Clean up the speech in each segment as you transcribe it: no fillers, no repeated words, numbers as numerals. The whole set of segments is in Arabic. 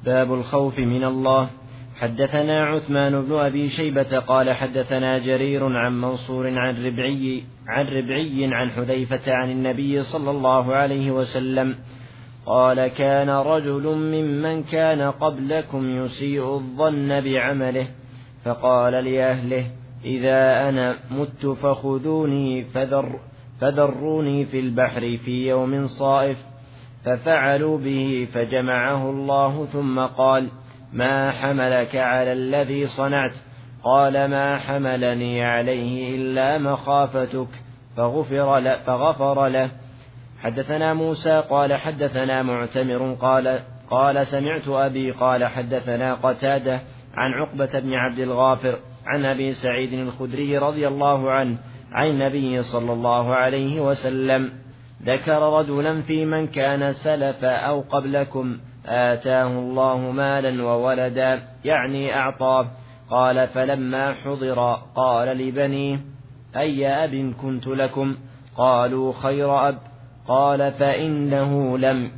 باب الخوف من الله. حدثنا عثمان بن أبي شيبة قال حدثنا جرير عن منصور عن ربعي عن حذيفة عن النبي صلى الله عليه وسلم قال كان رجل ممن كان قبلكم يسيء الظن بعمله فقال لأهله إذا أنا مت فخذوني فذروني في البحر في يوم صائف، ففعلوا به فجمعه الله ثم قال ما حملك على الذي صنعت؟ قال ما حملني عليه إلا مخافتك، فغفر له. حدثنا موسى قال حدثنا معتمر قال سمعت أبي قال حدثنا قتادة عن عقبة بن عبد الغافر عن أبي سعيد الخدري رضي الله عنه عن النبي صلى الله عليه وسلم ذكر رجلا في من كان سلف أو قبلكم آتاه الله مالا وولدا، يعني أعطاه. قال فلما حضر قال لبنيه أي أب كنت لكم؟ قالوا خير أب. قال فإنه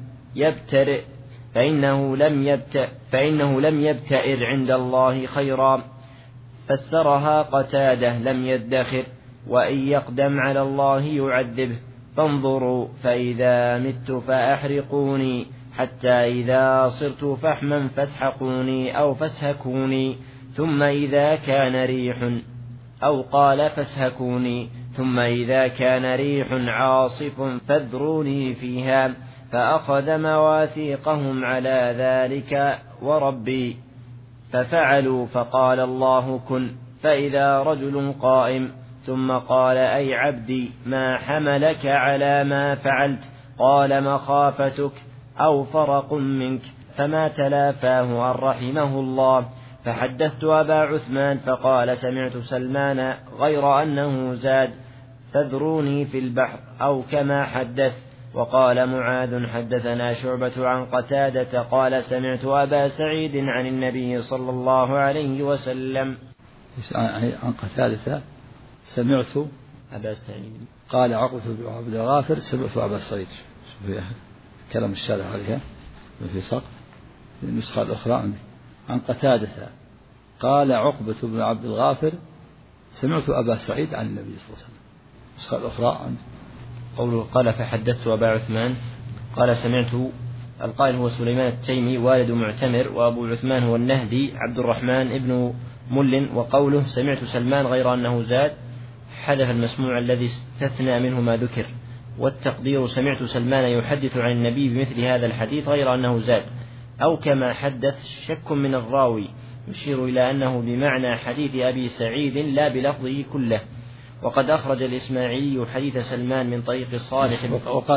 لم يبتئر عند الله خيرا. فسرها قتادة لم يدخر، وإن يقدم على الله يعذبه. فانظروا فإذا مت فأحرقوني، حتى إذا صرت فحما فاسحقوني أو فاسهكوني، ثم إذا كان ريح، أو قال فاسهكوني، ثم إذا كان ريح عاصف فاذروني فيها. فأخذ مواثيقهم على ذلك وربي، ففعلوا. فقال الله كن، فإذا رجل قائم، ثم قال أي عبدي ما حملك على ما فعلت؟ قال مخافتك أو فرق منك، فما تلافاه أن رحمه الله. فحدثت أبا عثمان فقال سمعت سلمان غير أنه زاد فاذروني في البحر أو كما حدث. وقال معاذ حدثنا شعبة عن قتادة قال سمعت أبا سعيد عن النبي صلى الله عليه وسلم. عن قتادة سمعت أبا سعيد قال عقبة بن عبد الغافر سمعت أبا سعيد. كلام الشارع عليها في سقط النسخة الأخرى عن قتادة قال عقبة بن عبد الغافر سمعت أبا سعيد عن النبي صلى الله عليه وسلم. النسخة الأخرى عن قوله قال فحدثت أبا عثمان قال سمعت. القائل هو سليمان التيمي والد معتمر، وأبو عثمان هو النهدي عبد الرحمن ابن مل. وقوله سمعت سلمان غير أنه زاد حذف المسموع الذي استثنى منه ما ذكر، والتقدير سمعت سلمان يحدث عن النبي بمثل هذا الحديث غير أنه زاد أو كما حدث. شك من الراوي يشير إلى أنه بمعنى حديث أبي سعيد لا بلفظه كله. وقد أخرج الإسماعيلي حديث سلمان من طريق صالح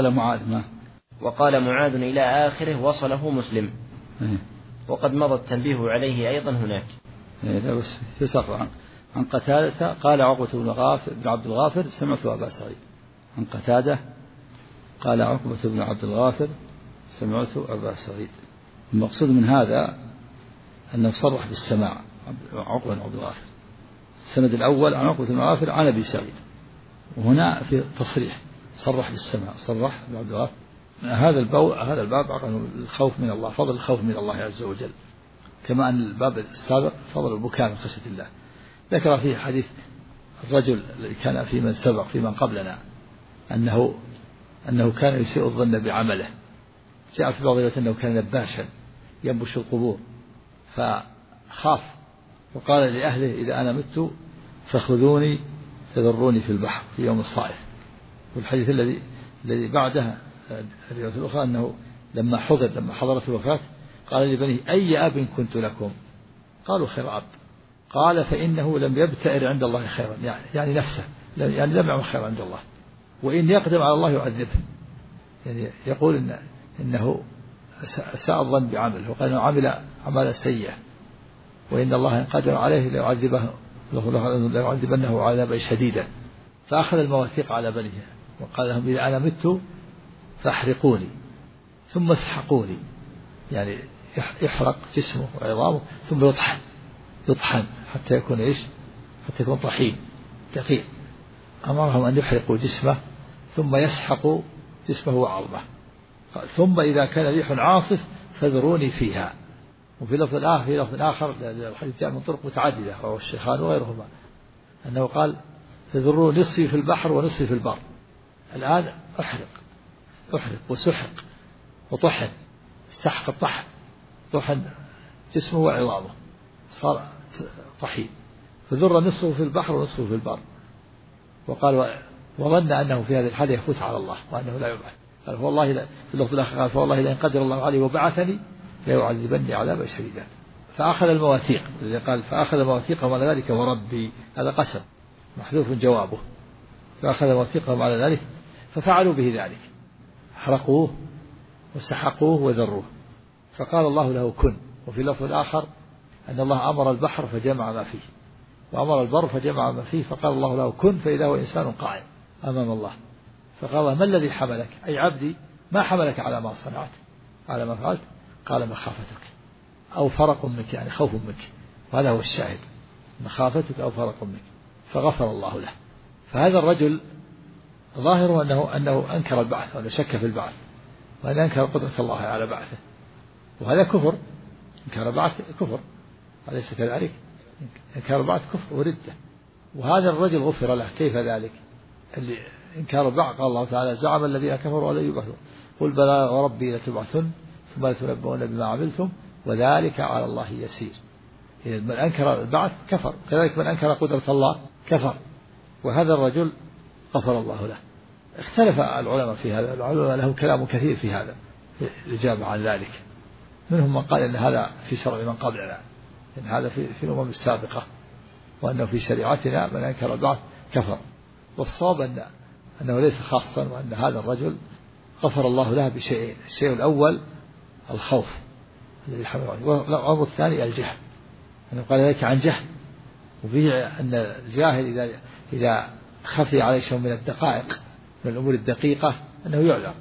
وقال معاذ إلى آخره وصله مسلم. وقد مضى التنبيه عليه أيضا هناك. بس في سقط عن قتادة قال عقبة بن عبد الغافر سمعت أبا سعيد. عن قتادة قال عقبة بن عبد الغافر سمعت أبا سعيد. المقصود من هذا أنه صرح بالسماع عقبة بن عبد الغافر. السند الأول عن عقبة بن غافر عن أبي سعيد، وهنا في تصريح صرح بالسماع، صرح بن عبد الغافر. هذا الباب عن الخوف من الله، فضل الخوف من الله عز وجل، كما أن الباب السابق فضل البكاء من خشية الله. ذكر فيه حديث الرجل الذي كان في من سبق في من قبلنا أنه كان يسيء الظن بعمله. جاء في بعض الروايات أنه كان نباشا ينبش القبور، فخاف وقال لأهله إذا أنا مت فخذوني فذروني في البحر في يوم الصائف. والحديث الذي بعدها الرواية الأخرى أنه لما حضرت الوفاة قال لبنيه أي أب كنت لكم؟ قالوا خير أب. قال فإنه لم يبتئر عند الله خيرا، يعني نفسه يعني لم يعمل خيرا عند الله، وإن يقدم على الله يعذبه. يعني يقول إنه ساء الظن بعمله، وقال إنه عمل عمل سيئة، وإن الله إن قدر عليه ليعذبنه عذابا شديدا. فأخذ المواثيق على بنيه وقال لهم إذا أنا مت فاحرقوني ثم اسحقوني، يعني يحرق جسمه وعظامه ثم يطحن حتى يكون حتى يكون طحين دقيق. أمرهم أن يحرقوا جسمه ثم يسحقوا جسمه وعظمه. ثم إذا كان ريح عاصف فذروني فيها، وفي لفظ آخر الحديث جاء من طرق متعددة رواه الشيخان وغيرهما أنه قال فذروا نصفي في البحر ونصفي في البر. الآن أحرق وسحق وطحن، السحق الطحن، طحن جسمه وعظامه صار طحين، فذر نصفه في البحر ونصفه في البر. وقال وظن أنه في هذه الحالة يفوت على الله وأنه لا يبعث. قال فوالله في اللفظ الآخر قال فوالله لئن قدر الله علي وبعثني ليعذبني عذابا شديدا. فأخذ المواثيق، قال فأخذ مواثيقهم على ذلك وربي، هذا قسم محذوف جوابه، فأخذ مواثيقهم على ذلك ففعلوا به ذلك، حرقوه وسحقوه وذروه، فقال الله له كن. وفي اللفظ الآخر أن الله أمر البحر فجمع ما فيه، وأمر البر فجمع ما فيه، فقال الله له كن، فإذا هو إنسان قائم أمام الله، فقال ما الذي حملك أي عبدي ما حملك على ما صنعت على ما فعلت؟ قال مخافتك أو فرق منك، يعني خوف منك، وهذا هو الشاهد، مخافتك أو فرق منك، فغفر الله له. فهذا الرجل ظاهره أنه أنكر البعث وأنه شك في البعث، وأن أنكر قدرة الله على بعثه، وهذا كفر، إنكار البعث كفر، أليس كذلك؟ إنكار البعث كفر وردة. وهذا الرجل غفر له. كيف ذلك؟ اللي إنكار البعث قال الله تعالى زعم الذين كفروا ولا يبعثون قل بلى وربي لتبعثن ثم لتنبؤون بما عملتم وذلك على الله يسير. إذا من أنكر البعث كفر، كذلك من أنكر قدرة الله كفر. وهذا الرجل غفر الله له. اختلف العلماء في هذا، العلماء لهم كلام كثير في هذا الإجابة عن ذلك. منهم من قال إن هذا في شرع من قبلنا، إن هذا في الأمم السابقة، وأنه في شريعتنا من أنكر البعث كفر. والصواب أنه ليس خاصا، وأن هذا الرجل غفر الله له بشيئين: الشيء الأول الخوف الذي حمله عليه، والأمر الثاني الجهل، أنه قال ذلك عن جهل. وفيه أن الجاهل إذا خفي عليه شيء من الدقائق من الأمور الدقيقة أنه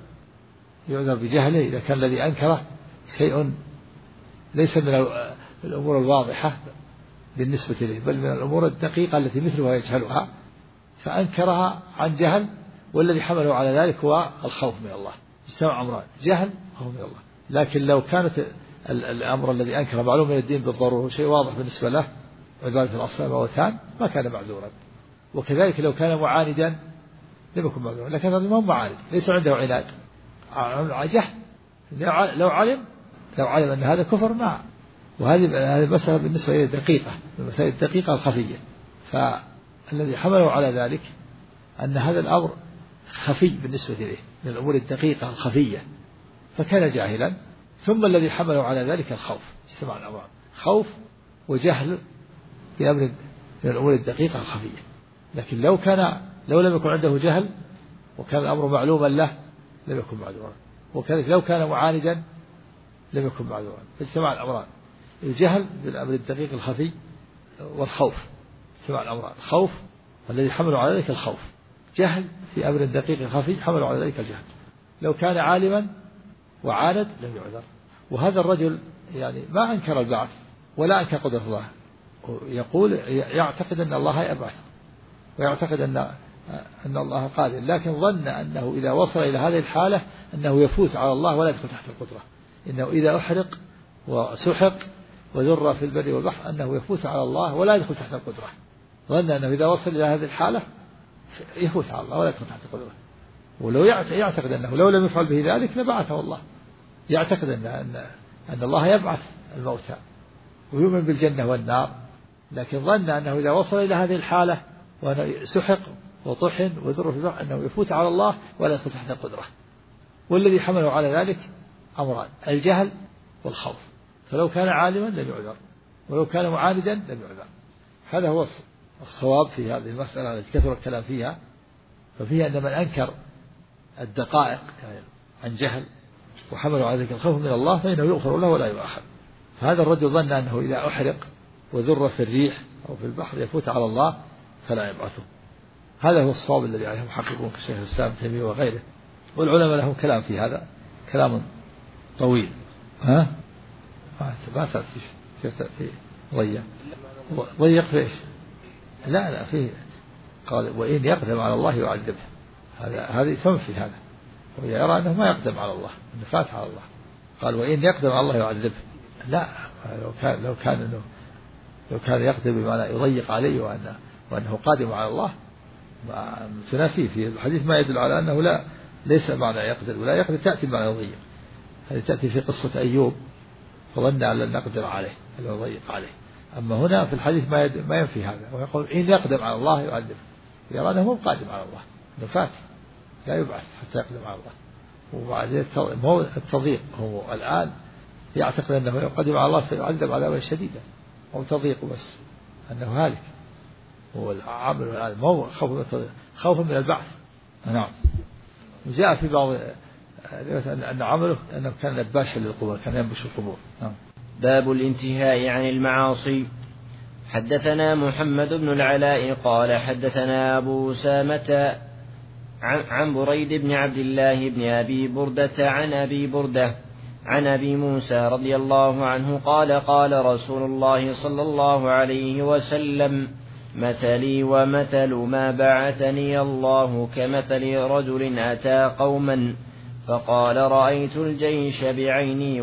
يعذر بجهله، إذا كان الذي أنكره شيء ليس من الأمور الواضحة بالنسبة إليه، بل من الأمور الدقيقة التي مثلها يجهلها، فأنكرها عن جهل، والذي حمله على ذلك هو الخوف من الله. اجتمع أمران: جهل وخوف من الله. لكن لو كانت الأمر الذي أنكر معلوم من الدين بالضرورة شيء واضح بالنسبة له، عبادة الأصنام والأوثان، ما كان معذورا. وكذلك لو كان معاندا لم يكن معذورا، لكن هذا ما هو معاند، ليس عنده عناد، جهل. لو علم أن هذا كفر ما. وهذه المسألة بالنسبة إلى الدقيقة، المسائل الدقيقة الخفية. فالذي حمله على ذلك أن هذا الأمر خفي بالنسبة إليه، من الأمور الدقيقة الخفية، فكان جاهلا. ثم الذي حمله على ذلك الخوف، اجتمع الأمران: خوف وجهل بأمر من الأمور الدقيقة الخفية. لكن لو لم يكن عنده جهل وكان الأمر معلوما له لم يكن معذورا، وكذلك لو كان معاندا لم يكن معذورا. اجتمع الأمران: الجهل بالأمر الدقيق الخفي والخوف. اجتمع الأمران: الخوف والذي حمله على ذلك الخوف، جهل في أمر دقيق خفي حمله على ذلك الجهل. لو كان عالما وعاند لم يعذر. وهذا الرجل يعني ما أنكر البعث ولا أنكر قدرة الله، يقول يعتقد أن الله يبعث، ويعتقد أن الله قادر، لكن ظن أنه إذا وصل إلى هذه الحالة أنه يفوت على الله ولا يدخل تحت القدرة، إنه إذا أحرق وسحق وذر في البر والبحر أنه يفوت على الله ولا يدخل تحت القدرة. ظن أنه إذا وصل إلى هذه الحالة يفوت على الله ولا يدخل تحت القدرة. ولو يعتقد أنه لو لم يفعل به ذلك لبعثه الله، يعتقد أن الله يبعث الموتى ويؤمن بالجنة والنار، لكن ظن أنه إذا وصل إلى هذه الحالة وأنه سحق وطحن وذر في البحر أنه يفوت على الله ولا يدخل تحت القدرة. والذي حمله على ذلك أمران: الجهل والخوف. فلو كان عالما لم يعذر، ولو كان معاندا لم يعذر. هذا هو الصواب في هذه المسألة التي كثر الكلام فيها. ففيها أن من أنكر الدقائق يعني عن جهل وحمله على ذلك الخوف من الله فإنه يغفر له ولا يؤاخذ. فهذا الرجل ظن أنه إذا أحرق وذر في الريح أو في البحر يفوت على الله فلا يبعثه. هذا هو الصواب الذي عليه محققون كشيخ الإسلام ابن تيمية وغيره. والعلماء لهم كلام في هذا، كلام طويل. ما تأتي كيف تأتي ضيق في إيش؟ لا فيه قال: وإن يقدم على الله يعذبه. هذه تنفي هذا، ويرى أنه ما يقدم على الله، أنه فات على الله. قال: وإن يقدم على الله يعذبه. لا، لو كان يقدر بمعنى يضيق عليه وأنه قادم على الله تنافيه في الحديث ما يدل على أنه ليس معنى يقدر ولا يقدر، تأتي بمعنى يضيق. هذه تأتي في قصة أيوب فظن أن لن نقدر عليه ألا يضيق عليه. أما هنا في الحديث ما ينفي هذا، ويقول إن يقدم على الله يعذب، يرى أنه مو قادم على الله، أنه فات لا يبعث حتى يقدم على الله. وبعدين مو التضييق، هو الآن يعتقد أنه يقدم على الله سيعذب عذابا شديدا، أو تضييق بس أنه هالك. هو العمل الآن مو خوف من البعث. نعم. وجاء في بعض أن عمله أنه كان نباشا للقبور، كان ينبش القبور. نعم. باب الانتهاء عن المعاصي. حدثنا محمد بن العلاء قال حدثنا أبو أسامة عن بريد بن عبد الله بن أبي بردة عن أبي بردة عن أبي موسى رضي الله عنه قال قال رسول الله صلى الله عليه وسلم مثلي ومثل ما بعثني الله كمثل رجل أتى قوما فقال رأيت الجيش بعيني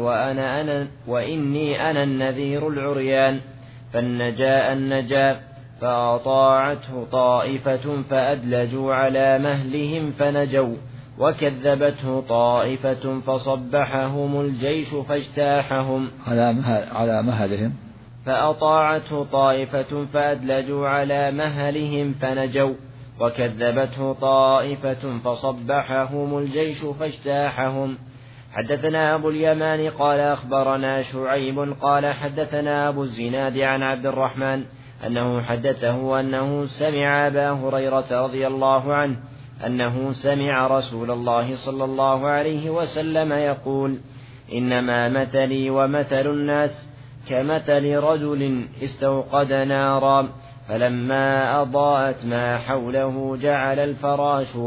وإني أنا النذير العريان فالنجاء النجاء فأطاعته طائفة فأدلجوا على مهلهم فنجوا وكذبته طائفة فصبحهم الجيش فاجتاحهم على مهلهم فأطاعته طائفة فأدلجوا على مهلهم فنجوا وكذبته طائفة فصبحهم الجيش فاجتاحهم. حدثنا أبو اليمان قال أخبرنا شعيب قال حدثنا أبو الزناد عن عبد الرحمن أنه حدثه أنه سمع أبا هريرة رضي الله عنه أنه سمع رسول الله صلى الله عليه وسلم يقول إنما مثلي ومثل الناس كمثل رجل استوقد نارا فلما أضاءت ما حوله جعل الفراش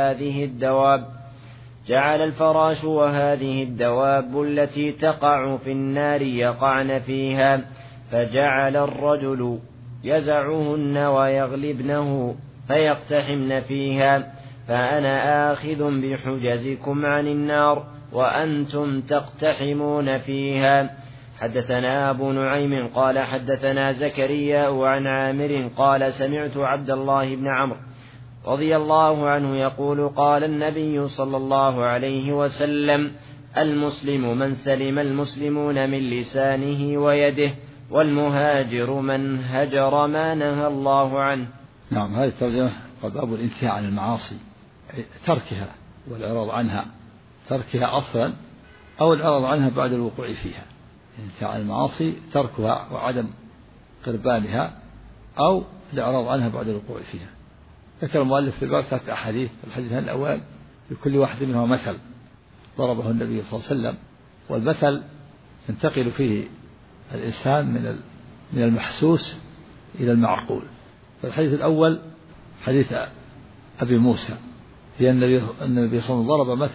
وهذه الدواب التي تقع في النار يقعن فيها فجعل الرجل يزعهن ويغلبنه فيقتحمن فيها فأنا آخذ بحجزكم عن النار وأنتم تقتحمون فيها. حدثنا أبو نعيم قال حدثنا زكريا عن عامر قال سمعت عبد الله بن عمرو رضي الله عنه يقول قال النبي صلى الله عليه وسلم المسلم من سلم المسلمون من لسانه ويده والمهاجر من هجر ما نهى الله عنه. نعم. هذه الترجمة باب الانتهاء عن المعاصي، تركها والإعراض عنها، تركها أصلا أو الإعراض عنها بعد الوقوع فيها. الانتهاء عن المعاصي تركها وعدم قربانها أو الإعراض عنها بعد الوقوع فيها. ذكر المؤلف في الباب 3 أحاديث. الحديث الأول لكل واحد منها مثل ضربه النبي صلى الله عليه وسلم، والمثل ينتقل فيه الإنسان من المحسوس إلى المعقول. فالحديث الأول حديث أبي موسى هي النبي صلى الله عليه وسلم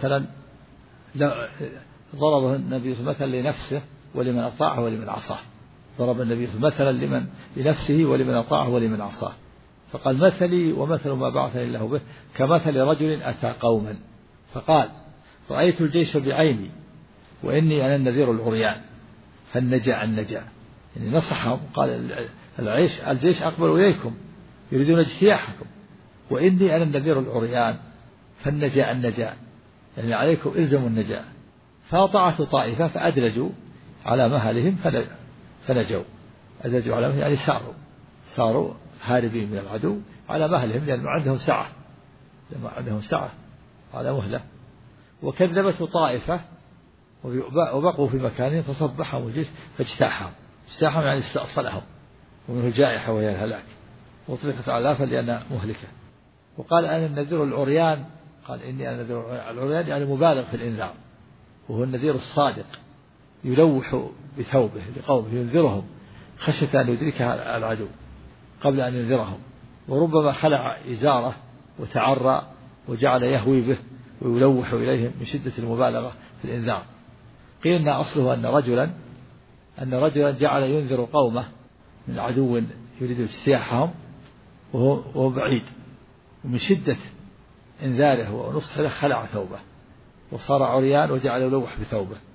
ضربه النبي مثلا لنفسه ولمن أطاعه ولمن عصاه. ضرب النبي مثلا لنفسه ولمن أطاعه ولمن عصاه، فقال مثلي ومثل ما بعثني الله به كمثل رجل أتى قوما فقال رأيت الجيش بعيني وإني أنا النذير العريان فالنجاء النجاء، يعني نصحهم قال الجيش أقبل إليكم يريدون اجتياحكم وإني أنا النذير العريان فالنجاء النجاء، يعني عليكم إلزموا النجاة. فأطاعت طائفة فأدلجوا على مهلهم فنجوا. أدلجوا على مهلهم يعني صاروا هاربين من العدو على مهلهم لأن عندهم سعة على مهلة. وكذبت طائفة وبقوا في مكانهم فصبحهم الجيش فاجتاحهم يعني استأصلهم، ومنه الجائحة وهي الهلاك، وطلقت علافا لأنها مهلكة. وقال أنا النذير العريان، قال إني أنا النذير العريان يعني مبالغ في الإنذار، وهو النذير الصادق يلوح بثوبه لقومه ينذرهم خشية أن يدركها العدو قبل أن ينذرهم، وربما خلع إزاره وتعرى وجعل يهوي به ويلوح إليهم من شدة المبالغة في الإنذار. قيل إن أصله أن رجلا جعل ينذر قومه من عدو يريد اجتياحهم وهو بعيد، ومن شدة إنذاره ونصحه خلع ثوبه وصار عريان وجعل يلوح بثوبه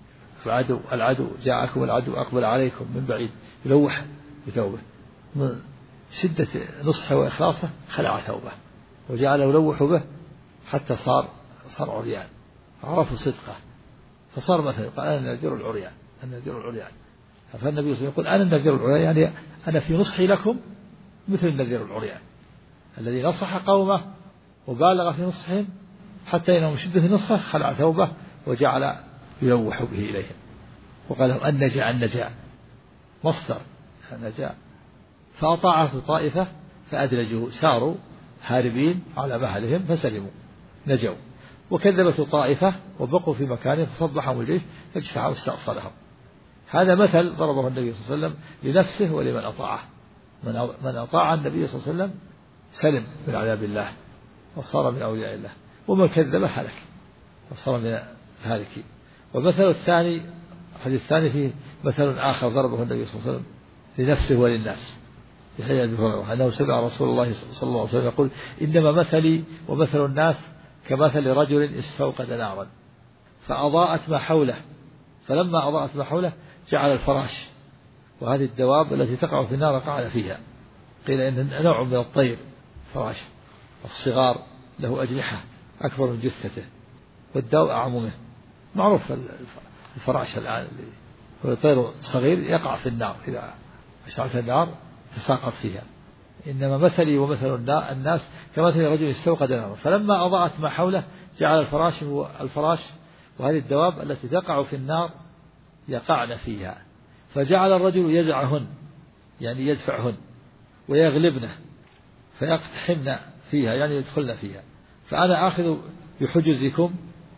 العدو جاءكم العدو أقبل عليكم من بعيد يلوح بثوبه من شدة نصحه وإخلاصه خلع ثوبه وجعل يلوح به حتى صار عريان، عرفوا صدقه فصار مثلا قال أنا النذير العريان، النذير العريان. فالنبي صلى الله عليه وسلم يقول أنا النذير العريان، يعني أنا في نصحي لكم مثل النذير العريان الذي نصح قومه وبالغ في نصحهم حتى إنه من شدة نصحه خلع ثوبه وجعل يلوح به إليهم. وقال لهم النجاء مصدر النجاء. فأطاعته طائفة فأدلجوا، ساروا هاربين على مهلهم فسلموا نجوا، وكذبته طائفة وبقوا في مكانهم فصبحهم الجيش فاجتمعوا واستأصلهم. هذا مثل ضربه النبي صلى الله عليه وسلم لنفسه ولمن أطاعه. من أطاع النبي صلى الله عليه وسلم سلم من عذاب الله وصار من أولياء الله، ومن كذب هلك وصار من الهالكين. والمثل الثاني، الحديث الثاني فيه مثل آخر ضربه النبي صلى الله عليه وسلم لنفسه وللناس في حديث أبي هريرة أنه سمع رسول الله صلى الله عليه وسلم يقول إنما مثلي ومثل الناس كمثل رجل استوقد نارا فأضاءت ما حوله، فلما أضاءت ما حوله جعل الفراش وهذه الدواب التي تقع في النار قعد فيها. قيل إن نوع من الطير فراش الصغار له أجنحة أكبر من جثته والدواب أعظم منه. معروف الفراش الآن هو طير صغير يقع في النار، إذا أشعلت النار تساقط فيها. إنما مثلي ومثل الناس كمثل رجل استوقد نارا فلما أضاءت ما حوله جعل الفراش وهذه الدواب التي تقع في النار يقعن فيها، فجعل الرجل يزعهن يعني يدفعهن ويغلبنه فيقتحمن فيها يعني يدخلن فيها، فأنا آخذ بحجزكم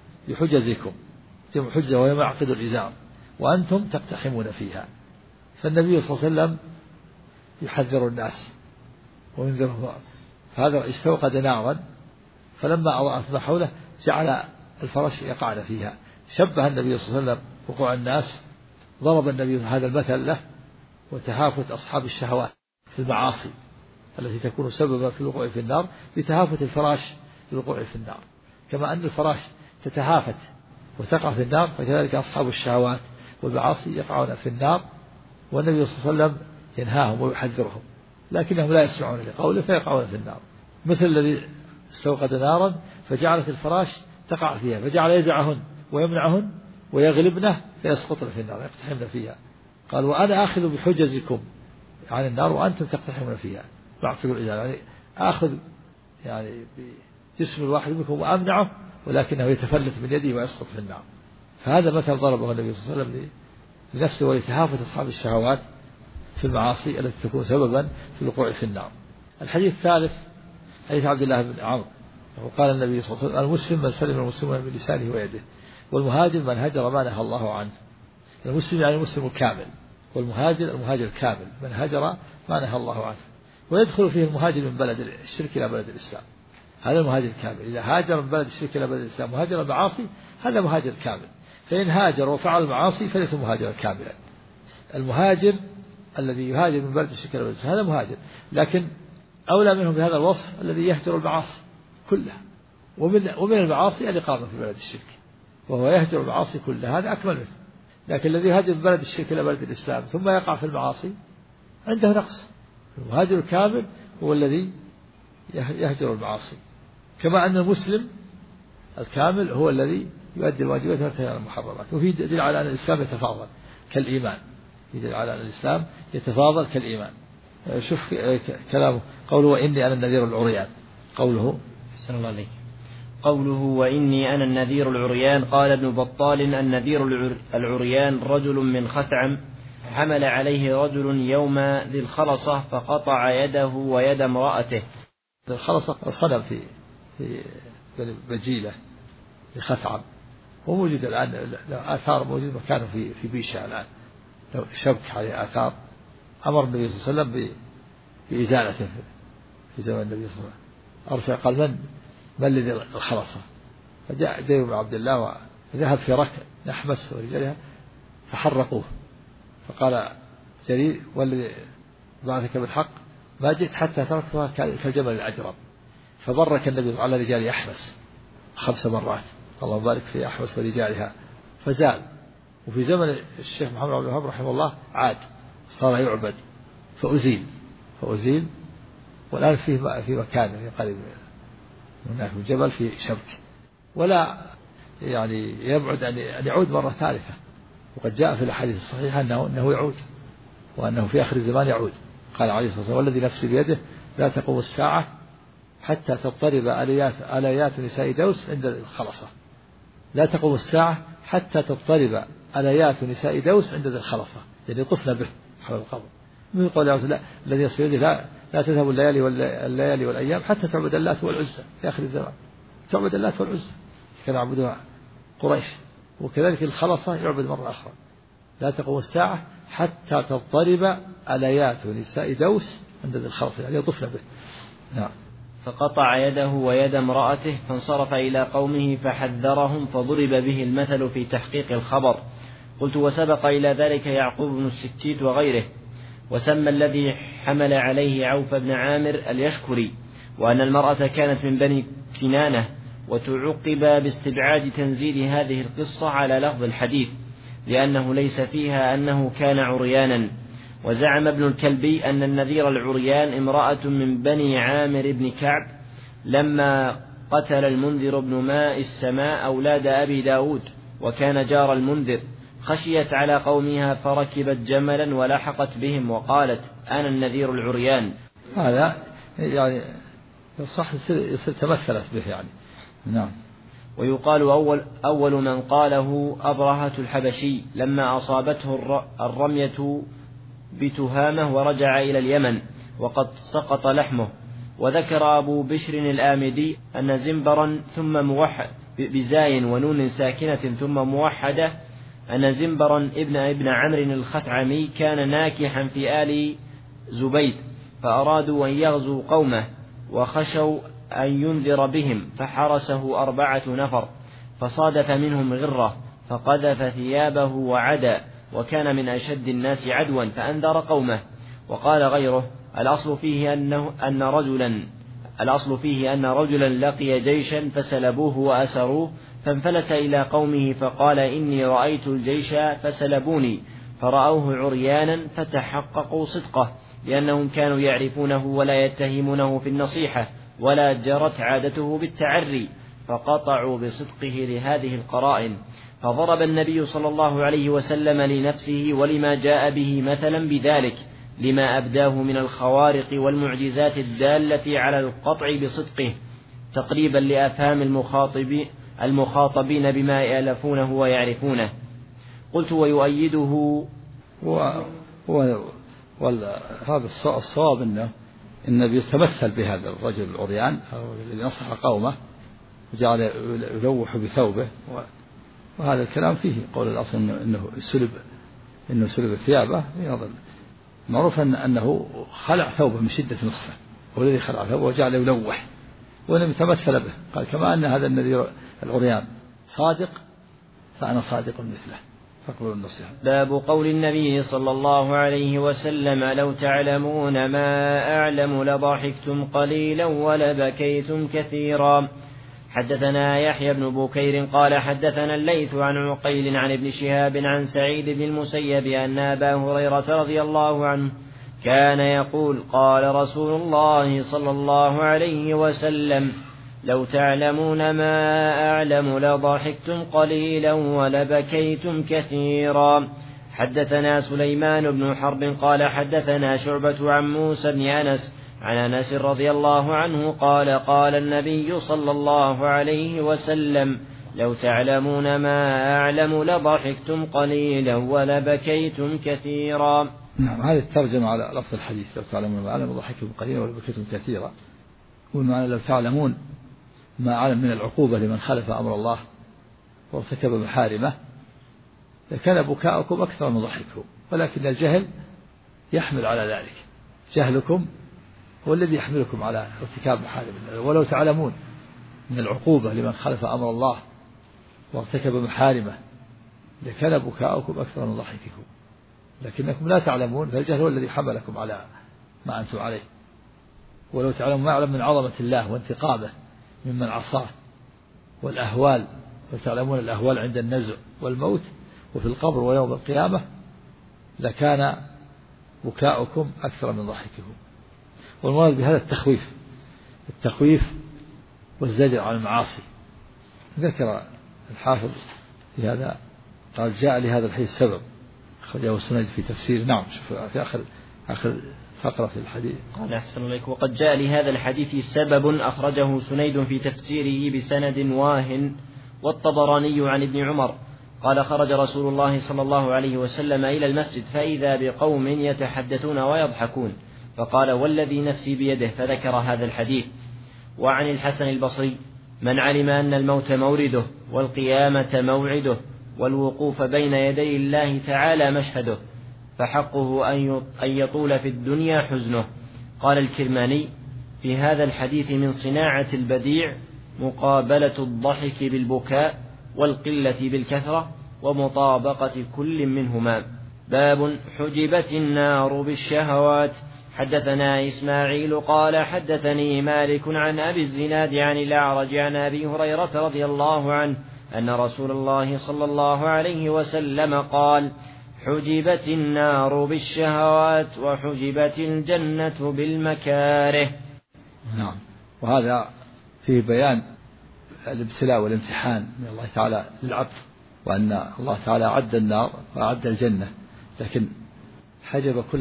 جمع حجة وهي معقد الإزار وأنتم تقتحمون فيها. فالنبي صلى الله عليه وسلم يحذر الناس وينذرهم. فهذا استوقد نارا فلما أضاءت ما حوله جعل الفرش يقعن فيها. شبه النبي صلى الله عليه وسلم وقوع الناس، ضرب النبي هذا المثل له وتهافت أصحاب الشهوات في المعاصي التي تكون سببا في الوقوع في النار بتهافت الفراش في الوقوع في النار. كما أن الفراش تتهافت وتقع في النار فكذلك أصحاب الشهوات والمعاصي يقعون في النار، والنبي صلى الله عليه وسلم ينهاهم ويحذرهم لكنهم لا يسمعون لقوله فيقعون في النار. مثل الذي استوقد نارا فجعلت الفراش تقع فيها فجعل يزعهن ويمنعهن ويغلبنه فيسقطن في النار يقتحمن فيها. قال وأنا آخذ بحجزكم عن النار وأنتم تقتحمون فيها. معقد الإزار يعني آخذ يعني بجسم الواحد منكم وأمنعه ولكنه يتفلت من يدي ويسقط في النار. فهذا مثل ضربه النبي صلى الله عليه وسلم لنفسه ولتهافت أصحاب الشهوات في المعاصي التي تكون سببا في الوقوع في النار. الحديث الثالث حديث عبد الله بن عمرو وقال النبي صلى الله عليه وسلم المسلم من سلم المسلمون من لسانه ويده، والمهاجر من هجر ما نهى الله عنه. المسلم يعني المسلم الكامل، والمهاجر المهاجر الكامل من هجر ما نهى الله عنه. ويدخل فيه المهاجر من بلد الشرك إلى بلد الإسلام، هذا المهاجر الكامل. إذا هاجر من بلد الشرك إلى بلد الإسلام وهاجر المعاصي هذا مهاجر كامل. فإن هاجر وفعل المعاصي فليس مهاجرا كاملا. المهاجر الذي يهاجر من بلد الشرك إلى بلد الإسلام هذا مهاجر، لكن أولى منهم بهذا الوصف الذي يهجر المعاصي كلها، ومن المعاصي الإقامة في بلد الشرك وهو يهجر المعاصي كلها، هذا أكمل منه. لكن الذي يهاجر من بلد الشرك إلى بلد الإسلام ثم يقع في المعاصي عنده نقص. المهاجر الكامل هو الذي يهجر المعاصي، كما أن المسلم الكامل هو الذي يؤدي الواجبات وينتهي عن المحرمات. وفي دليل على أن الإسلام يتفاضل كالإيمان، في دليل على أن الإسلام يتفاضل كالإيمان. شوف كلامه قوله وإني أنا النذير العريان، قوله أحسن الله عليك قوله وإني أنا النذير العريان. قال ابن بطال النذير العريان رجل من خثعم حمل عليه رجل يوم ذي الخلصة فقطع يده ويد امرأته. الخلصة صنم في بجيلة في خثعم، وموجود الآن آثار موجود مكانه في بيشة الآن لو شبك عليه آثار. أمر النبي صلى الله عليه وسلم بإزالته في زمن النبي صلى الله عليه وسلم. أرسل قال من الذي الخلصة؟ فجاء جرير بن عبد الله وذهب في ركب نحمس ورجالها فحرقوه. فقال جرير والذي بعثك بالحق ما جئت حتى تركتها كالجبل الأجرب. فبرك النبي على رجال أحمس 5 مرات، اللهم بارك في أحمس ورجالها، فزال وفي زمن الشيخ محمد عبد الوهاب رحمه الله عاد صار يعبد فأزيل والآن في مكان في قريب هناك الجبل في شبك، ولا يعني يبعد أن يعود مرة ثالثة. وقد جاء في الأحاديث الصحيحة أنه يعود، وأنه في آخر الزمان يعود. قال عليه الصلاة والسلام: والذي نفسي بيده لا تقوم الساعة حتى تضطرب آليات نساء دوس عند الخلصة. لا تقوم الساعة حتى تضطرب آليات نساء دوس عند الخلصة، يعني يطفن به حول القبر. من قول الله: الذي نفسي بيده لا تذهب الليالي والأيام حتى تعبد اللات والعزى. في آخر الزمان تعبد اللات والعزى كان يعبدها قريش، وكذلك الخلصة يعبد مرة أخرى. لا تقوم الساعة حتى تضطرب آليات نساء دوس عند الخلصة، يعني يطفن به. نعم. فقطع يده ويد امرأته فانصرف إلى قومه فحذرهم، فضرب به المثل في تحقيق الخبر. قلت: وسبق إلى ذلك يعقوب بن السكيت وغيره. وسمى الذي حمل عليه عوف بن عامر اليشكري، وأن المرأة كانت من بني كنانة. وتعقب باستبعاد تنزيل هذه القصة على لفظ الحديث، لأنه ليس فيها أنه كان عريانا. وزعم ابن الكلبي أن النذير العريان امرأة من بني عامر بن كعب، لما قتل المنذر بن ماء السماء أولاد أبي داود، وكان جار المنذر، خشيت على قومها فركبت جملا ولحقت بهم وقالت: أنا النذير العريان. هذا يعني صح يصير تمثلت به يعني. نعم. ويقال أول من قاله أبرهة الحبشي لما أصابته الرمية بتهامة ورجع إلى اليمن وقد سقط لحمه. وذكر أبو بشر الآمدي أن زنبرا ثم موحد بزاي ونون ساكنة ثم موحدة، أن زنبرا ابن عمرو الخثعمي كان ناكحا في آل زبيد، فأرادوا أن يغزوا قومه وخشوا أن ينذر بهم، فحرسه 4 نفر، فصادف منهم غرة فقذف ثيابه وعدا، وكان من أشد الناس عدوا فأنذر قومه. وقال غيره: الأصل فيه أن رجلا لقي جيشا فسلبوه وأسروه، فانفلت إلى قومه فقال: إني رأيت الجيش فسلبوني، فرأوه عريانا فتحققوا صدقه، لأنهم كانوا يعرفونه ولا يتهمونه في النصيحة، ولا جرت عادته بالتعري، فقطعوا بصدقه لهذه القرائن. فضرب النبي صلى الله عليه وسلم لنفسه ولما جاء به مثلا بذلك، لما أبداه من الخوارق والمعجزات الدالة على القطع بصدقه، تقريبا لأفهام المخاطبين بما يألفونه ويعرفونه. قلت: ويؤيده هذا الصواب أنه النبي يتمثل بهذا الرجل العريان الذي نصح قومه وجعل يلوح بثوبه، وهذا الكلام فيه قول الأصل إنه سلب ثيابه. معروف أنه خلع ثوبه من شدة نصفه، والذي خلع ثوبه وجعل يلوح، ولم يتمثل به. قال: كما أن هذا النذير العريان صادق فأنا صادق مثله، فاقبلوا النصيحة. باب قول النبي صلى الله عليه وسلم: لو تعلمون ما أعلم لضحكتم قليلا ولبكيتم كثيرا. حدثنا يحيى بن بكير قال حدثنا الليث عن عقيل عن ابن شهاب عن سعيد بن المسيب أن أبا هريرة رضي الله عنه كان يقول: قال رسول الله صلى الله عليه وسلم: لو تعلمون ما أعلم لضحكتم قليلا ولبكيتم كثيرا. حدثنا سليمان بن حرب قال حدثنا شعبة عن موسى بن أنس عن أنس رضي الله عنه قال: قال النبي صلى الله عليه وسلم: لو تعلمون ما أعلم لضحكتم قليلا ولبكيتم كثيرا. نعم. هذه الترجمة على لفظ الحديث: لو تعلمون ما أعلم لضحكتم قليلا ولبكيتم كثيرا. والمعنى: لو تعلمون ما أعلم من العقوبة لمن خالف أمر الله وارتكب محارمه لكان بكاؤكم أكثر من ضحككم، ولكن الجهل يحمل على ذلك. جهلكم هو الذي يحملكم على ارتكاب محارم الله. ولو تعلمون من العقوبة لمن خالف أمر الله وارتكب محارمه لكان بكاؤكم أكثر من ضحككم، لكنكم لا تعلمون، فالجهل هو الذي حملكم على ما أنتم عليه. ولو تعلمون ما أعلم من عظمة الله وانتقامه ممن عصاه والأهوال، وتعلمون الأهوال عند النزع والموت، وفي القبر ويوم القيامة لكان بكاؤكم أكثر من ضحككم. والمراد بهذا التخويف والزجر عن المعاصي. ذكر الحافظ في هذا قال جاء لهذا الحديث سبب أخرجه السنيد في تفسير. نعم في آخر فقرة في الحديث. قال أحسن الله. وقد جاء لهذا الحديث سبب أخرجه سنيد في تفسيره بسند واهن والطبراني عن ابن عمر قال خرج رسول الله صلى الله عليه وسلم إلى المسجد فإذا بقوم يتحدثون ويضحكون فقال والذي نفسي بيده فذكر هذا الحديث. وعن الحسن البصري من علم أن الموت مورده والقيامة موعده والوقوف بين يدي الله تعالى مشهده فحقه أن يطول في الدنيا حزنه. قال الكرماني في هذا الحديث من صناعة البديع مقابلة الضحك بالبكاء والقلة بالكثرة ومطابقة كل منهما. باب حجبت النار بالشهوات. حدثنا إسماعيل قال حدثني مالك عن أبي الزناد عن الأعرج عن أبي هريرة رضي الله عنه أن رسول الله صلى الله عليه وسلم قال حجبت النار بالشهوات وحجبت الجنة بالمكاره. نعم. وهذا فيه بيان الابتلاء والامتحان من الله تعالى للعبد وأن الله تعالى أعد النار وأعد الجنة لكن حجب كل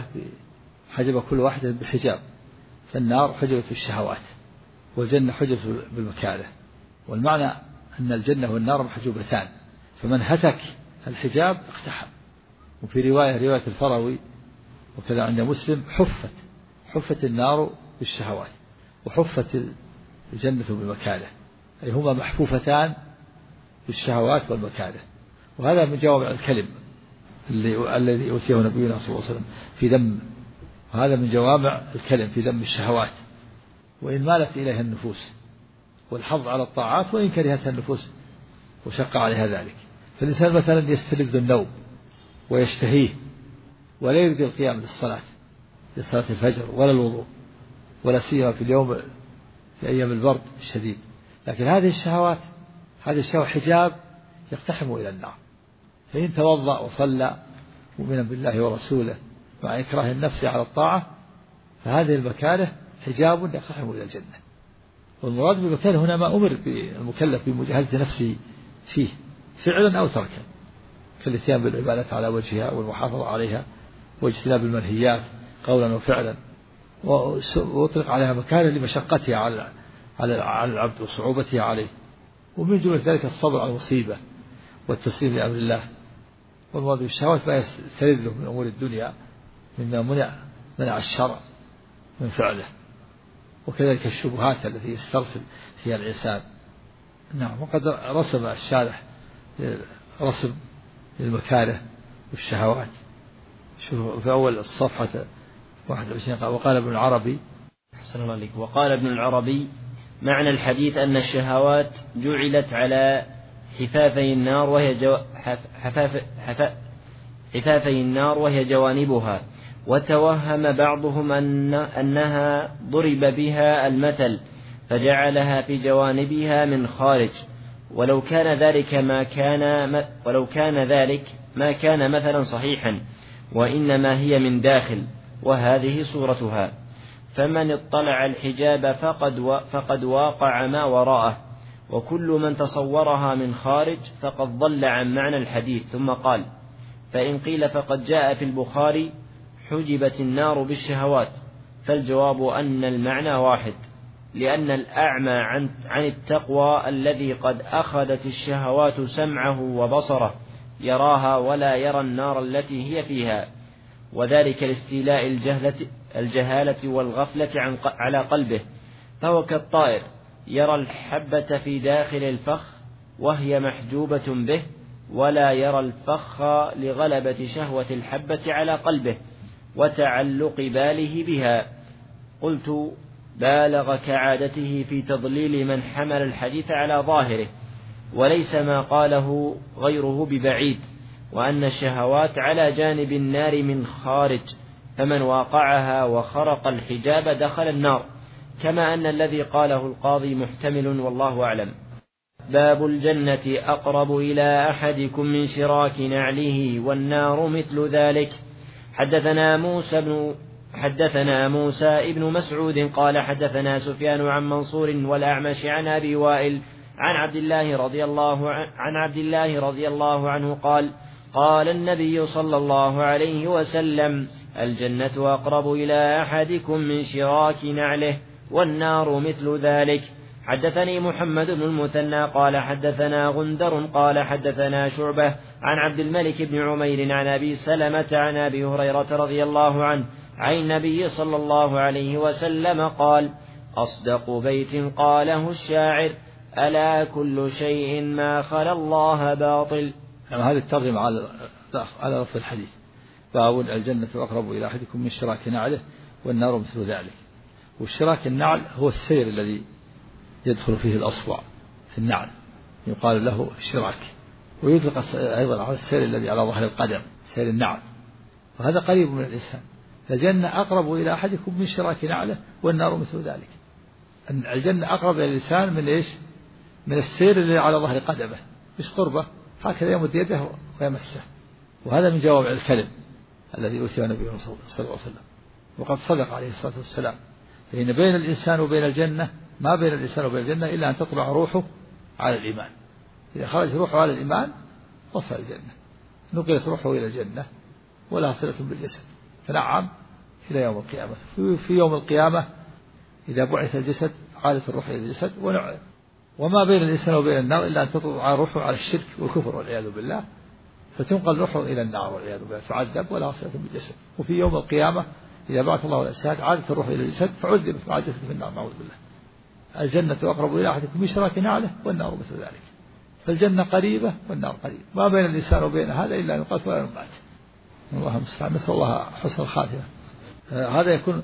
واحدة بحجاب. فالنار حجبت بالشهوات والجنة حجبت بالمكاره. والمعنى أن الجنة والنار محجوبتان فمن هتك الحجاب اقتحم. وفي رواية الفروي وكذا عند مسلم حفت النار بالشهوات وحفت الجنة بالمكاره أي هما محفوفتان بالشهوات والمكاره. وهذا من جوامع الكلم الذي أوتيه نبينا صلى الله عليه وسلم في ذم. وهذا من جوامع الكلم في ذم الشهوات وإن مالت إليها النفوس والحظ على الطاعات وإن كرهتها النفوس وشق عليها ذلك. فالإنسان مثلا يستلذ النوم ويشتهيه ولا يريد القيام للصلاة الفجر ولا الوضوء ولا سيما في في أيام البرد الشديد. لكن هذه الشهوة حجاب يقتحم إلى النار. فإن توضأ وصلى مؤمنا بالله ورسوله مع إكراه النفس على الطاعة فهذه المكاره حجاب يقتحم إلى الجنة. والمراد بالمكاره هنا ما أمر بالمكلف بمجاهدة نفسه فيه فعلا أو تركا كالاتيان بالعبادة على وجهها والمحافظة عليها واجتناب المنهيات قولا وفعلا. وأطلق عليها مكاره لمشقتها على العبد وصعوبتها عليه. ومن جملة ذلك الصبر على المصيبة والتسليم لأمر الله. والمراد بالشهوات ما يستلذ من أمور الدنيا مما منع الشرع من فعله وكذلك الشبهات التي يسترسل فيها الإنسان. نعم. وقد رسم الشارح رسم للمكاره والشهوات. شوف في أول الصفحة 21 وقال ابن العربي أحسن الله عليك. وقال ابن العربي معنى الحديث أن الشهوات جعلت على حفافي النار وهي جوانبها وتوهم بعضهم أنها ضرب بها المثل فجعلها في جوانبها من خارج ولو كان ذلك ما كان مثلا صحيحا وإنما هي من داخل وهذه صورتها. فمن اطلع الحجاب فقد واقع ما وراءه وكل من تصورها من خارج فقد ضل عن معنى الحديث. ثم قال فإن قيل فقد جاء في البخاري حجبت النار بالشهوات فالجواب أن المعنى واحد لأن الأعمى عن التقوى الذي قد أخذت الشهوات سمعه وبصره يراها ولا يرى النار التي هي فيها وذلك لاستيلاء الجهالة والغفلة على قلبه. فهو كالطائر يرى الحبة في داخل الفخ وهي محجوبة به ولا يرى الفخ لغلبة شهوة الحبة على قلبه وتعلق باله بها. قلت بالغ كعادته في تضليل من حمل الحديث على ظاهره وليس ما قاله غيره ببعيد وأن الشهوات على جانب النار من خارج فمن واقعها وخرق الحجاب دخل النار كما أن الذي قاله القاضي محتمل والله أعلم. باب الجنة أقرب إلى أحدكم من شراك نعله والنار مثل ذلك. حدثنا موسى ابن مسعود قال حدثنا سفيان عن منصور والأعمش عن أبي وائل عن عبد الله رضي الله عنه قال قال النبي صلى الله عليه وسلم الجنة أقرب إلى أحدكم من شراك نعله والنار مثل ذلك. حدثني محمد بن المثنى قال حدثنا غندر قال حدثنا شعبة عن عبد الملك بن عمير عن أبي سلمة عن أبي هريرة رضي الله عنه عن النبي صلى الله عليه وسلم قال أصدق بيت قاله الشاعر ألا كل شيء ما خلا الله باطل. هذه الترجمة على لفظ الحديث باب الجنة أقرب إلى أحدكم من شراك نعله والنار مثل ذلك. والشراك النعل هو السير الذي يدخل فيه الأصبع في النعل يقال له شراك، ويطلق أيضا على السير الذي على ظهر القدم سير النعل، وهذا قريب من الإنسان. الجنة أقرب إلى أحدكم من شراك نعله والنار مثل ذلك. الجنة أقرب إلى الإنسان من إيش؟ من السير الذي على ظهر قدمه، مش قربه هكذا يمد يده ويمسه. وهذا من جوامع الكلم الذي أوتي النبي صلى الله عليه وسلم، وقد صدق عليه الصلاة والسلام. فإن بين الإنسان وبين الجنة ما بين الإنسان وبين الجنة إلا أن تطلع روحه على الإيمان. إذا خرج روحه على الإيمان وصل الجنة، نقلت روحه إلى الجنة ولا صلة بالجسد، تنعم إلى يوم القيامة. في يوم القيامة إذا بعث الجسد عادت الروح إلى الجسد، وما بين الإنسان وبين النار إلا أن تطلع روحه على الشرك والكفر والعياذ بالله، فتنقل روحه إلى النار والعياذ بالله، تعذب ولا صلة بالجسد. وفي يوم القيامة إذا بعث الله الأجساد عادت الروح إلى الجسد فعذبت مع الجسد في النار، نعوذ بالله. الجنة أقرب إلى أحدكم من شراك نعله والنار مثل ذلك. فالجنة قريبة والنار قريبة، ما بين الإنسان وبين هذا إلا أن يقاتل ولا يمات. الله المستعان، نسأل الله حسن الخاتمة. هذا يكون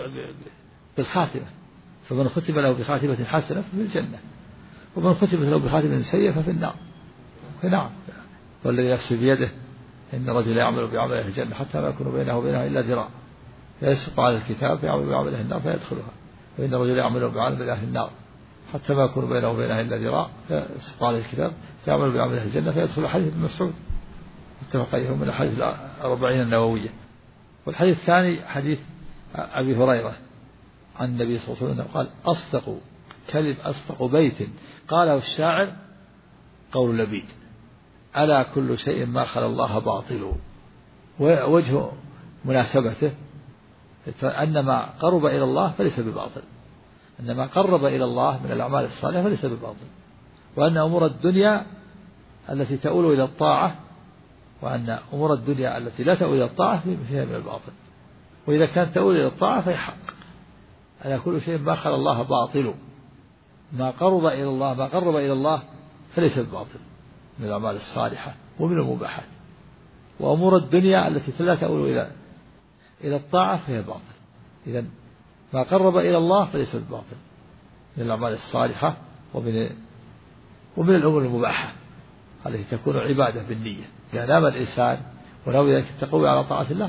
بالخاتمة، فمن ختم له بخاتمة حسنة ففي الجنة، ومن ختم له بخاتمة سيئة ففي النار. نعم، والذي نفسي بيده إن رجل يعمل بعمله في الجنة حتى ما يكون بينه وبينها إلا ذراع فيسبق على الكتاب فيعمل بعمله النار فيدخلها، وإن الرجل يعمل بعمل أهل النار حتى ما يكون بينه وبينها إلا ذراع فيسبق على الكتاب فيعمل بعمله الجنة فيدخل. حديث ابن مسعود متفق عليه من الحديث 40 النووية. والحديث الثاني حديث أبي هريرة عن النبي صلى الله عليه وسلم قال أصدق بيت قاله الشاعر قول لبيد ألا كل شيء ما خلا الله باطل. ووجه مناسبته أن ما قرب إلى الله فليس بباطل، أن ما قرب إلى الله من الأعمال الصالحة فليس بباطل، وأن أمور الدنيا التي تؤول إلى الطاعة وأن أمور الدنيا التي لا تؤول إلى الطاعة فيها من الباطل، وإذا كانت تؤول إلى الطاعة فهي حق. ألا كل شيء ما خلا الله باطل، ما قرب إلى الله فليس بباطل من الأعمال الصالحة ومن المباحات، وأمور الدنيا التي لا تؤول إلى الطاعة فهي باطل. إذن ما قرب إلى الله فليس بباطل من الأعمال الصالحة ومن الأمور المباحة التي تكون عبادة بالنية. إذا نام الإنسان ونوى ذلك التقوي على طاعة الله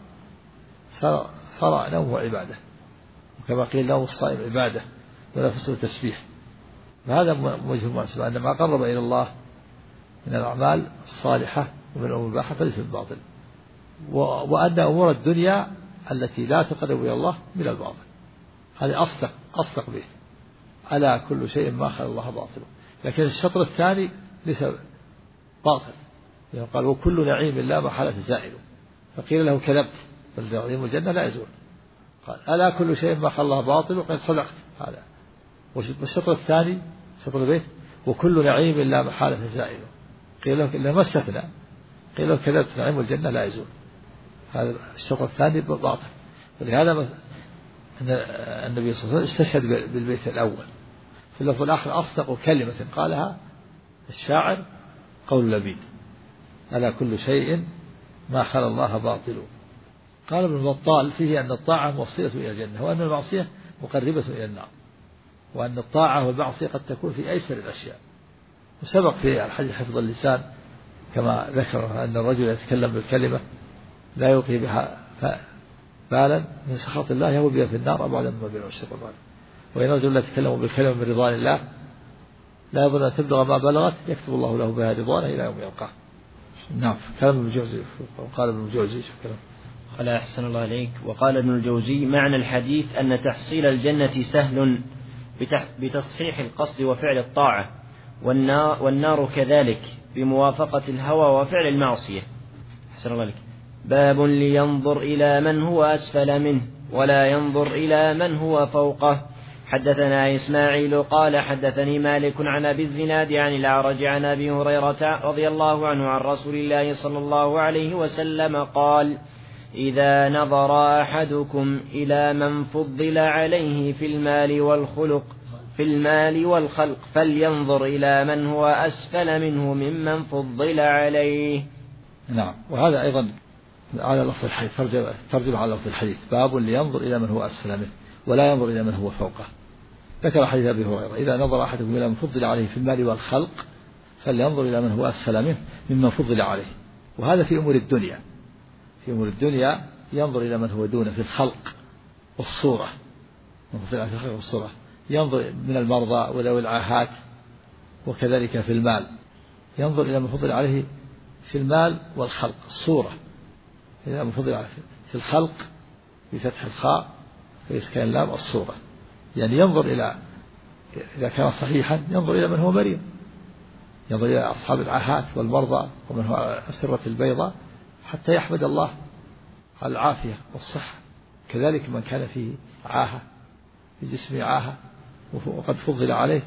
صار نومه عبادة، وكما قيل نوم الصائم عبادة ونفسه تسبيح. فهذا وجه المناسبة أن ما قرب إلى الله من الأعمال الصالحة ومن الأمور المباحة فليس بباطل، وأن أمور الدنيا التي لا تقرب إلى الله من الباطل. هذا أصدق به ألا كل شيء ما خلا الله باطل. لكن الشطر الثاني ليس باطل، يعني قال وكل نعيم لا محالة زائل، فقيل له كذبت بل نعيم الجنة لا يزول. قال ألا كل شيء ما خلا الله باطل وقد صدقت. هذا والشطر الثاني شطر به وكل نعيم لا محالة زائل، قيل له إلا ما استثنى، قيل له كذبت نعيم الجنة لا يزول. هذا الشطر الثاني باطل. ولهذا النبي صلى الله عليه وسلم استشهد بالبيت الأول. في اللفظ الآخر أصدق كلمة قالها الشاعر قول لبيد ألا كل شيء ما خلا الله باطل. قال ابن بطال فيه أن الطاعة موصلة إلى الجنة، وأن المعصية مقربة إلى النار، وأن الطاعة والمعصية قد تكون في أيسر الأشياء. وسبق في الحديث حفظ اللسان كما ذكر أن الرجل يتكلم بالكلمة لا يلقي بها بالا من سخط الله يهوي بها في النار أبعد مما بين الشر والبعد، وإن الرجل لا يتكلم بالكلمة من رضوان الله لا يظن أن تبلغ ما بلغت يكتب الله له بها رضوانه إلى يوم يلقاه. نعم. كلام ابن الجوزي. قال ابن الجوزي شو كلام؟ قال أحسن الله عليك. وقال ابن الجوزي معنى الحديث أن تحصيل الجنة سهل بتصحيح القصد وفعل الطاعة، والنار كذلك بموافقة الهوى وفعل المعصية. أحسن الله عليك. باب لينظر إلى من هو أسفل منه ولا ينظر إلى من هو فوقه. حدثنا إسماعيل قال حدثني مالك عن أبي الزناد عن الأعرج عن أبي هريرة رضي الله عنه عن رسول الله صلى الله عليه وسلم قال: إذا نظر أحدكم إلى من فضل عليه في المال والخلق فلينظر إلى من هو أسفل منه ممن فضل عليه. نعم. وهذا أيضا على لفظ الحديث، ترجمة على لفظ الحديث: باب لينظر إلى من هو أسفل منه ولا ينظر إلى من هو فوقه. ذكر حديث أبي هريرة: إذا نظر أحدكم إلى من فضل عليه في المال والخلق فلينظر إلى من هو أسفل منه ممن فضل عليه. وهذا في أمور الدنيا. في أمور الدنيا ينظر إلى من هو دونه في الخلق والصورة، ينظر من المرضى وذوي العاهات، وكذلك في المال ينظر إلى من فضل عليه في المال والخلق الصورة. إلى من فضل عليه في الخلق بفتح الخاء وإسكان اللام الصورة، يعني ينظر إلى إذا كان صحيحا ينظر إلى من هو مريض، ينظر إلى أصحاب العاهات والمرضى ومن هو على أسرة البيضاء حتى يحمد الله على العافية والصحة. كذلك من كان فيه عاهة في جسمه عاهة وقد فضل عليه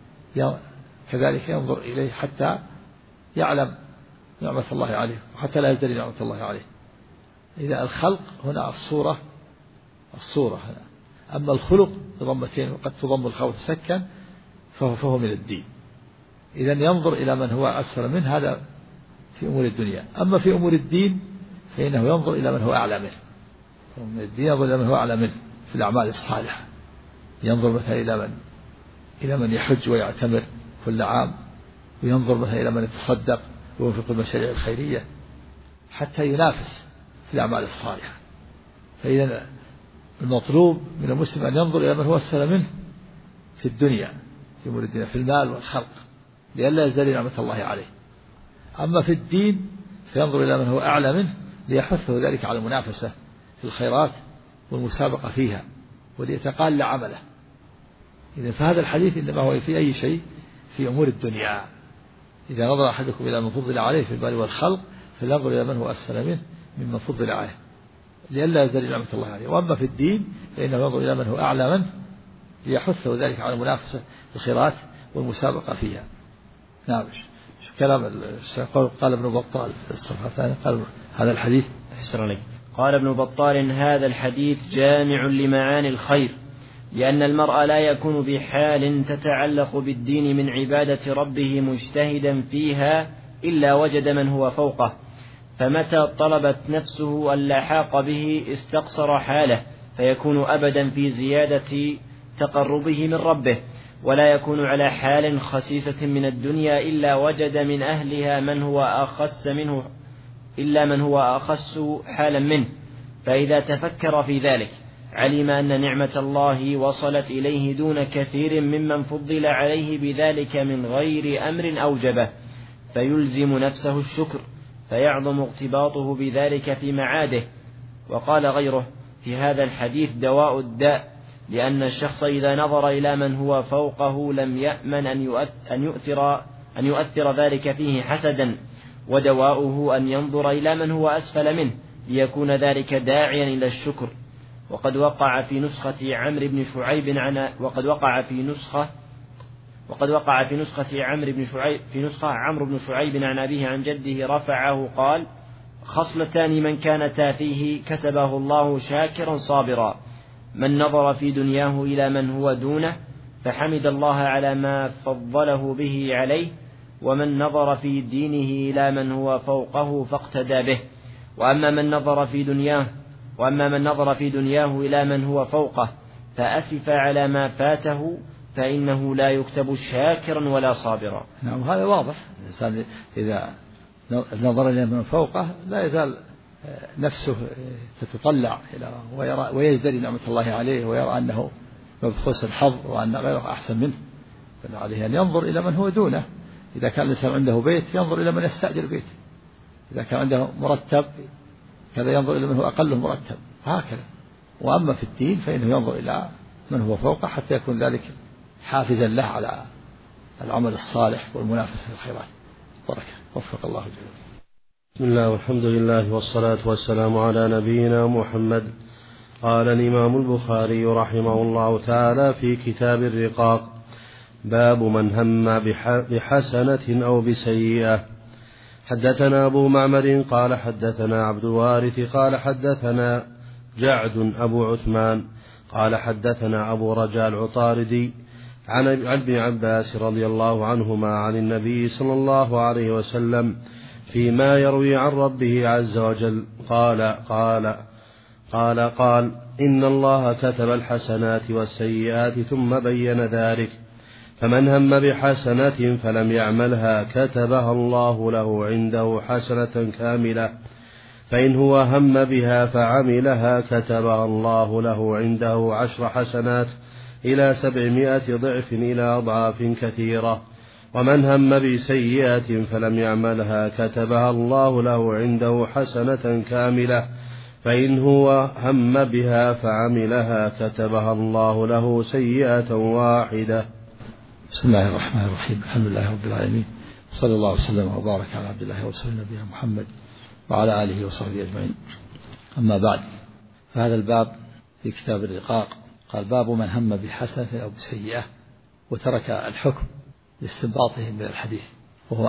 كذلك ينظر إليه حتى يعلم نعمة الله عليه وحتى لا يزدري نعمة الله عليه. إذا الخلق هنا الصورة هنا. أما الخلق بضمتين وقد تضم الخاء وتسكن فهو من الدين. إذا ينظر إلى من هو أسفل منه، هذا في أمور الدنيا. أما في أمور الدين فإنه ينظر إلى من هو أعلى منه. من الدين ينظر إلى من هو أعلى منه في الأعمال الصالحة، ينظر مثلا إلى من يحج ويعتمر كل عام، وينظر مثلا إلى من يتصدق وينفق المشاريع الخيرية حتى ينافس في الأعمال الصالحة. فإذا المطلوب من المسلم أن ينظر إلى من هو أسفل منه في الدنيا، في أمور الدنيا، في المال والخلق، لئلا يزدري نعمة الله عليه. أما في الدين فينظر إلى من هو أعلى منه ليحثه ذلك على المنافسة في الخيرات والمسابقة فيها وليتقال عمله. إذا فهذا الحديث إنما هو في أي شيء في أمور الدنيا. إذا نظر أحدكم إلى من فضل عليه في المال والخلق فلينظر إلى من هو أسفل منه ممن فضل عليه لئلا يزدري نعمة الله عليه. وأما في الدين فإنه ينظر إلى من هو أعلى منه ليحثه ذلك على المنافسة في الخيرات والمسابقة فيها. نعم. كلام قال ابن بطال في الصفحة الثانية قال هذا الحديث أحسن عليك. قال ابن بطال: هذا الحديث جامع لمعاني الخير، لأن المرء لا يكون بحال تتعلق بالدين من عبادة ربه مجتهدا فيها إلا وجد من هو فوقه، فمتى طلبت نفسه اللحاق به استقصر حاله، فيكون أبدا في زيادة تقربه من ربه، ولا يكون على حال خسيسة من الدنيا إلا وجد من أهلها من هو أخس حالا منه. فإذا تفكر في ذلك علم أن نعمة الله وصلت إليه دون كثير ممن فضل عليه بذلك من غير أمر أوجبه، فيلزم نفسه الشكر، فيعظم اقتباطه بذلك في معاده. وقال غيره: في هذا الحديث دواء الداء، لأن الشخص إذا نظر إلى من هو فوقه لم يأمن أن يؤثر ذلك فيه حسدا، ودواؤه أن ينظر إلى من هو أسفل منه ليكون ذلك داعيا إلى الشكر. وقد وقع في نسخة عمرو بن شعيب عمرو بن شعيب عن أبيه عن جده رفعه قال: خصلتان من كانتا فيه كتبه الله شاكرا صابرا: من نظر في دنياه إلى من هو دونه فحمد الله على ما فضله به عليه، ومن نظر في دينه إلى من هو فوقه فاقتدى به. وأما من نظر في دنياه إلى من هو فوقه فأسف على ما فاته فإنه لا يكتب شاكرا ولا صابرا. نعم. هذا واضح. الإنسان إذا نظر إلى من فوقه لا يزال نفسه تتطلع ويزدري نعمة الله عليه، ويرى أنه مبخوس الحظ وأن غيره أحسن منه، عليه أن ينظر إلى من هو دونه. إذا كان الإنسان عنده بيت ينظر إلى من يستأجر بيت، إذا كان عنده مرتب كذا ينظر إلى من هو أقله مرتب، هكذا. وأما في الدين فإنه ينظر إلى من هو فوقه حتى يكون ذلك حافزا له على العمل الصالح والمنافسة في الخيرات. بركة، وفق الله جل. بسم الله والحمد لله والصلاة والسلام على نبينا محمد. قال الإمام البخاري رحمه الله تعالى في كتاب الرقاق: باب من هم بحسنة أو بسيئة. حدثنا أبو معمر قال حدثنا عبد الوارث قال حدثنا جعد أبو عثمان قال حدثنا أبو رجاء العطاردي عن ابن عباس رضي الله عنهما عن النبي صلى الله عليه وسلم فيما يروي عن ربه عز وجل قال إن الله كتب الحسنات والسيئات ثم بين ذلك، فمن هم بحسنة فلم يعملها كتبها الله له عنده حسنة كاملة، فإن هو هم بها فعملها كتبها الله له عنده 10 حسنات إلى 700 ضعف إلى أضعاف كثيرة. ومن هم بسيئة فلم يعملها كتبها الله له عنده حسنة كاملة، فإن هو هم بها فعملها كتبها الله له سيئة واحدة. بسم الله الرحمن الرحيم. الحمد لله رب العالمين، صلى الله وسلم وبارك على عبد الله ورسوله نبينا محمد وعلى آله وصحبه أجمعين. أما بعد، فهذا الباب في كتاب الرقاق قال: باب من هم بحسنة أو بسيئة، وترك الحكم لاستنباطه من الحديث، وهو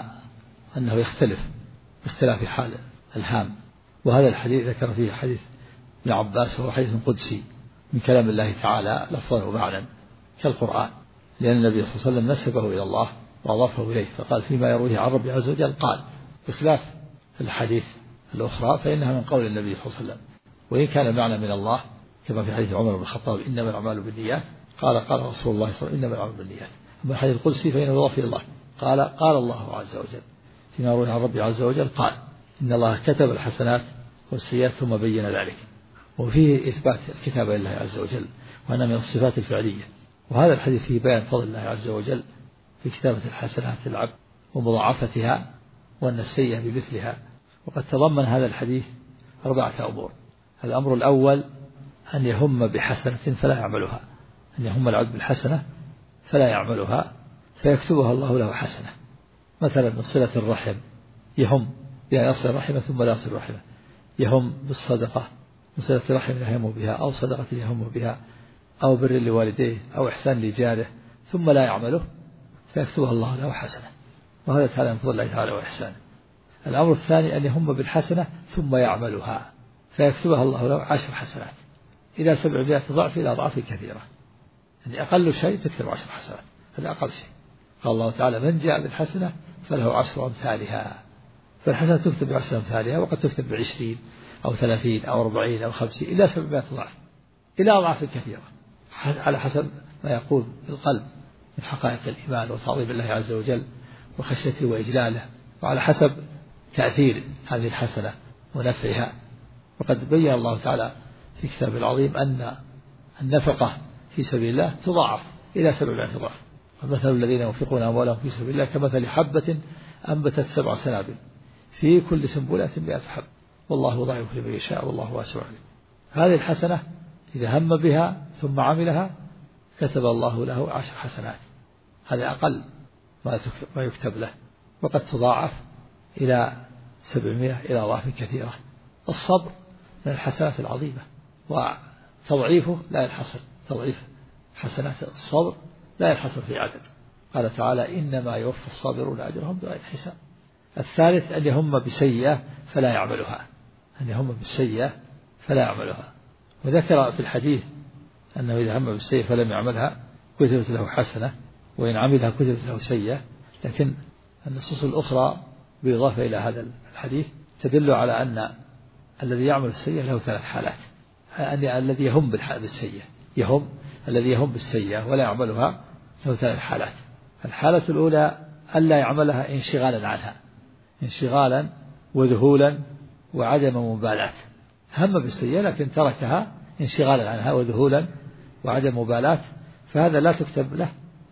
أنه يختلف باختلاف حال الهام. وهذا الحديث ذكر فيه حديث ابن عباس، وهو حديث قدسي من كلام الله تعالى لفظا ومعنى كالقرآن، لأن النبي صلى الله عليه وسلم نسبه إلى الله وأضافه إليه، فقال فيما يرويه عن ربه عز وجل قال، بخلاف الحديث الأخرى فإنها من قول النبي صلى الله عليه وسلم. وإن كان المعنى من الله كما في حديث عمر بن الخطاب: إنما الأعمال بالنيات، قال رسول الله صلى الله عليه وسلم: إنما الأعمال بالنيات. أما الحديث القدسي فإنه يضاف إلى الله، قال الله عز وجل فيما يرويه عن ربه عز وجل قال: إن الله كتب الحسنات والسيئات ثم بين ذلك. وفيه إثبات الكتابة لله عز وجل، وأنها من الصفات الفعلية. وهذا الحديث فيه بيان فضل الله عز وجل في كتابة الحسنات للعبد ومضاعفتها، وأن السيئة بمثلها. وقد تضمن هذا الحديث 4 أمور. الأمر الأول أن يهم بحسنة فلا يعملها، أن يهم العبد بالحسنة فلا يعملها فيكتبها الله له حسنة. مثلا صلة الرحم، يهم بأن يصل رحمه ثم لا يصل رحمه، يهم بالصدقة، صلة رحم يهم بها، أو صدقة يهم بها، أو بر لوالديه، أو إحسان لجاره، ثم لا يعمله فيكتبها الله له حسنة. وهذا تعالى من فضل الله تعالى وإحسانه. الأمر الثاني أن يهم بالحسنة ثم يعملها فيكتبها الله له 10 حسنات إلى 700 ضعف إلى أضعاف كثيرة. يعني أقل شيء تكتب 10 حسنات، هذا أقل شيء. قال الله تعالى: من جاء بالحسنة فله 10 أمثالها. فالحسنة تكتب ب10 أمثالها، وقد تكتب ب20 أو 30 أو 40 أو 50 إلى 700 ضعف إلى أضعاف كثيرة، على حسب ما يقول القلب من حقائق الإيمان وتعظيم الله عز وجل وخشيته وإجلاله، وعلى حسب تأثير هذه الحسنة ونفعها. وقد بين الله تعالى في كتابه العظيم أن النفقة في سبيل الله تضاعف إلى 700 ضعف. مثل الذين ينفقون أموالهم في سبيل الله كمثل حبة أنبتت 7 سنابل في كل سنبلة 100 حب والله يضاعف لمن يشاء والله واسع عليم. هذه الحسنة إذا هم بها ثم عملها كتب الله له 10 حسنات، هذا أقل ما يكتب له، وقد تضاعف إلى 700 إلى أضعاف كثيرة. الصبر من الحسنات العظيمة، وتضعيفه لا ينحصر، تضعيف حسنات الصبر لا ينحصر في عدد. قال تعالى: إنما يوفى الصابرون أجرهم بغير حساب. الثالث أن يهم بسيئة فلا يعملها، أن يهم بالسيئة فلا يعملها. وذكر في الحديث أنه إذا هم بالسيئة فلم يعملها كتبت له حسنة، وإن عملها كتبت له سيئة. لكن النصوص الأخرى بالإضافة إلى هذا الحديث تدل على أن الذي يعمل السيئة له 3 حالات. أن الذي يهم بالسيئة، الذي يهم بالسيئة ولا يعملها له 3 حالات. الحالة الأولى ألا يعملها انشغالا عنها، انشغالا وذهولا وعدم مبالاة. هم بالسيئة لكن تركها انشغالا عنها وذهولا وعدم مبالاة، فهذا لا تكتب له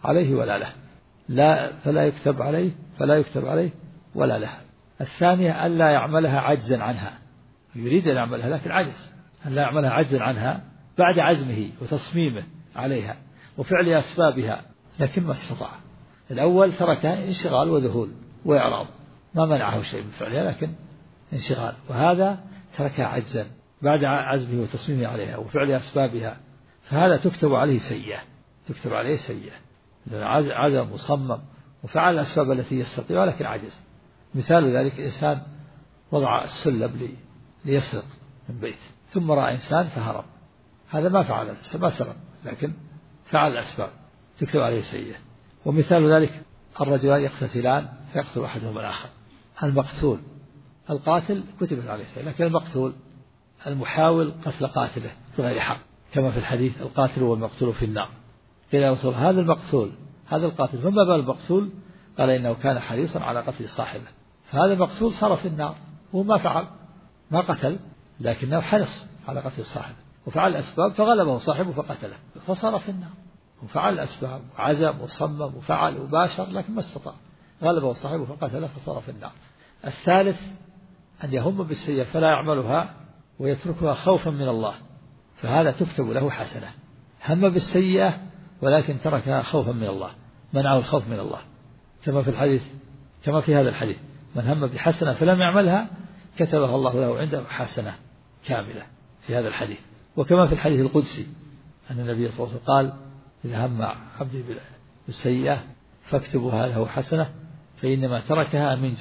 عليه ولا له، لا فلا يكتب عليه ولا له. الثانية ألا يعملها عجزا عنها، يريد أن يعملها لكن عجز، ألا يعملها عجزا عنها بعد عزمه وتصميمه عليها وفعل أسبابها لكن ما استطاع. الأول تركها انشغال وذهول وإعراض، ما منعه شيء من فعلها لكن انشغال، وهذا تركها عجزا بعد عزمه وتصميمه عليها وفعل أسبابها، فهذا تكتب عليه سيئة، عزم وصمم وفعل الأسباب التي يستطيع لكن عجز. مثال ذلك إنسان وضع السلم ليسرق من بيت ثم رأى إنسان فهرب، هذا ما فعل ما سرق لكن فعل الأسباب، تكتب عليه سيئة. ومثال ذلك الرجلان يقتتلان فيقتل أحدهما الآخر، المقتول القاتل كتبت عليه سيئة، لكن المقتول المحاول قتل قاتله بغير حق، كما في الحديث القاتل والمقتول في النار. قيل يا رسول هذا المقتول هذا القاتل فما بال المقتول؟ قال إنه كان حريصا على قتل صاحبه، فهذا المقتول صار في النار وما فعل ما قتل لكنه حرص على قتل صاحبه وفعل الأسباب فغلبه صاحبه فقتله فصار في النار، وفعل الأسباب وعزم وصمم وفعل وباشر لكن ما استطاع، غلبه صاحبه فقتله فصار في النار. الثالث أن يهم بالسيئة فلا يعملها ويتركها خوفا من الله، فهذا تكتب له حسنة، هم بالسيئة ولكن تركها خوفا من الله، منعه الخوف من الله، كما في هذا الحديث من هم بحسنة فلم يعملها كتبها الله له عنده حسنة كاملة في هذا الحديث. وكما في الحديث القدسي أن النبي صلى الله عليه وسلم قال إذا هم عبدي بالسيئة فاكتبها له حسنة فإنما تركها من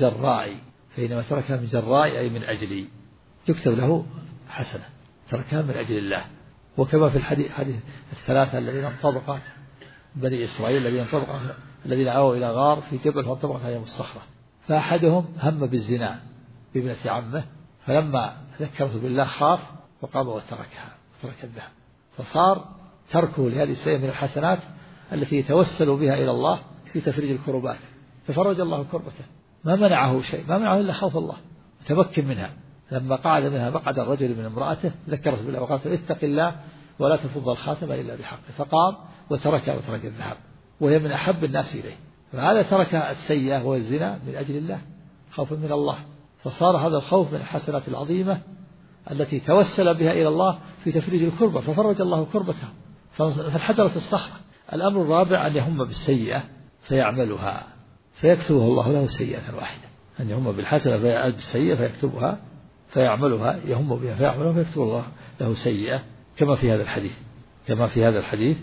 جراء أي من أجلي، تكتب له حسنة تركها من أجل الله. وكما في حديث الثلاثة الذين انطبقوا بني إسرائيل الذين آووا إلى غار في جبل فانطبقت عليهم الصخرة، فأحدهم هم بالزنا بابنة عمه فلما ذكرته بالله خاف وقام وترك الذهب، فصار تركه لهذه السيئة من الحسنات التي يتوسل بها إلى الله في تفريج الكربات، ففرج الله كربته، ما منعه شيء، ما منعه إلا خوف الله وتمكن منها. لما قعد منها مقعد الرجل من امرأته ذكرت بالله وقالت اتق الله ولا تفض الخاتم إلا بحقه، فقام وترك الذهب وهي من أحب الناس إليه، فهذا ترك السيئة والزنا من أجل الله خوفا من الله، فصار هذا الخوف من الحسنات العظيمة التي توسل بها إلى الله في تفريج الكربة ففرج الله كربته فانحدرت الصخرة. الأمر الرابع أن يهم بالسيئة فيعملها فيكتبه الله له سيئة واحدة، أن يهم بالحسنة بالسيئة فيكتبها فيعملها، يهم بها فيعملها فيكتب الله له سيئة، كما في هذا الحديث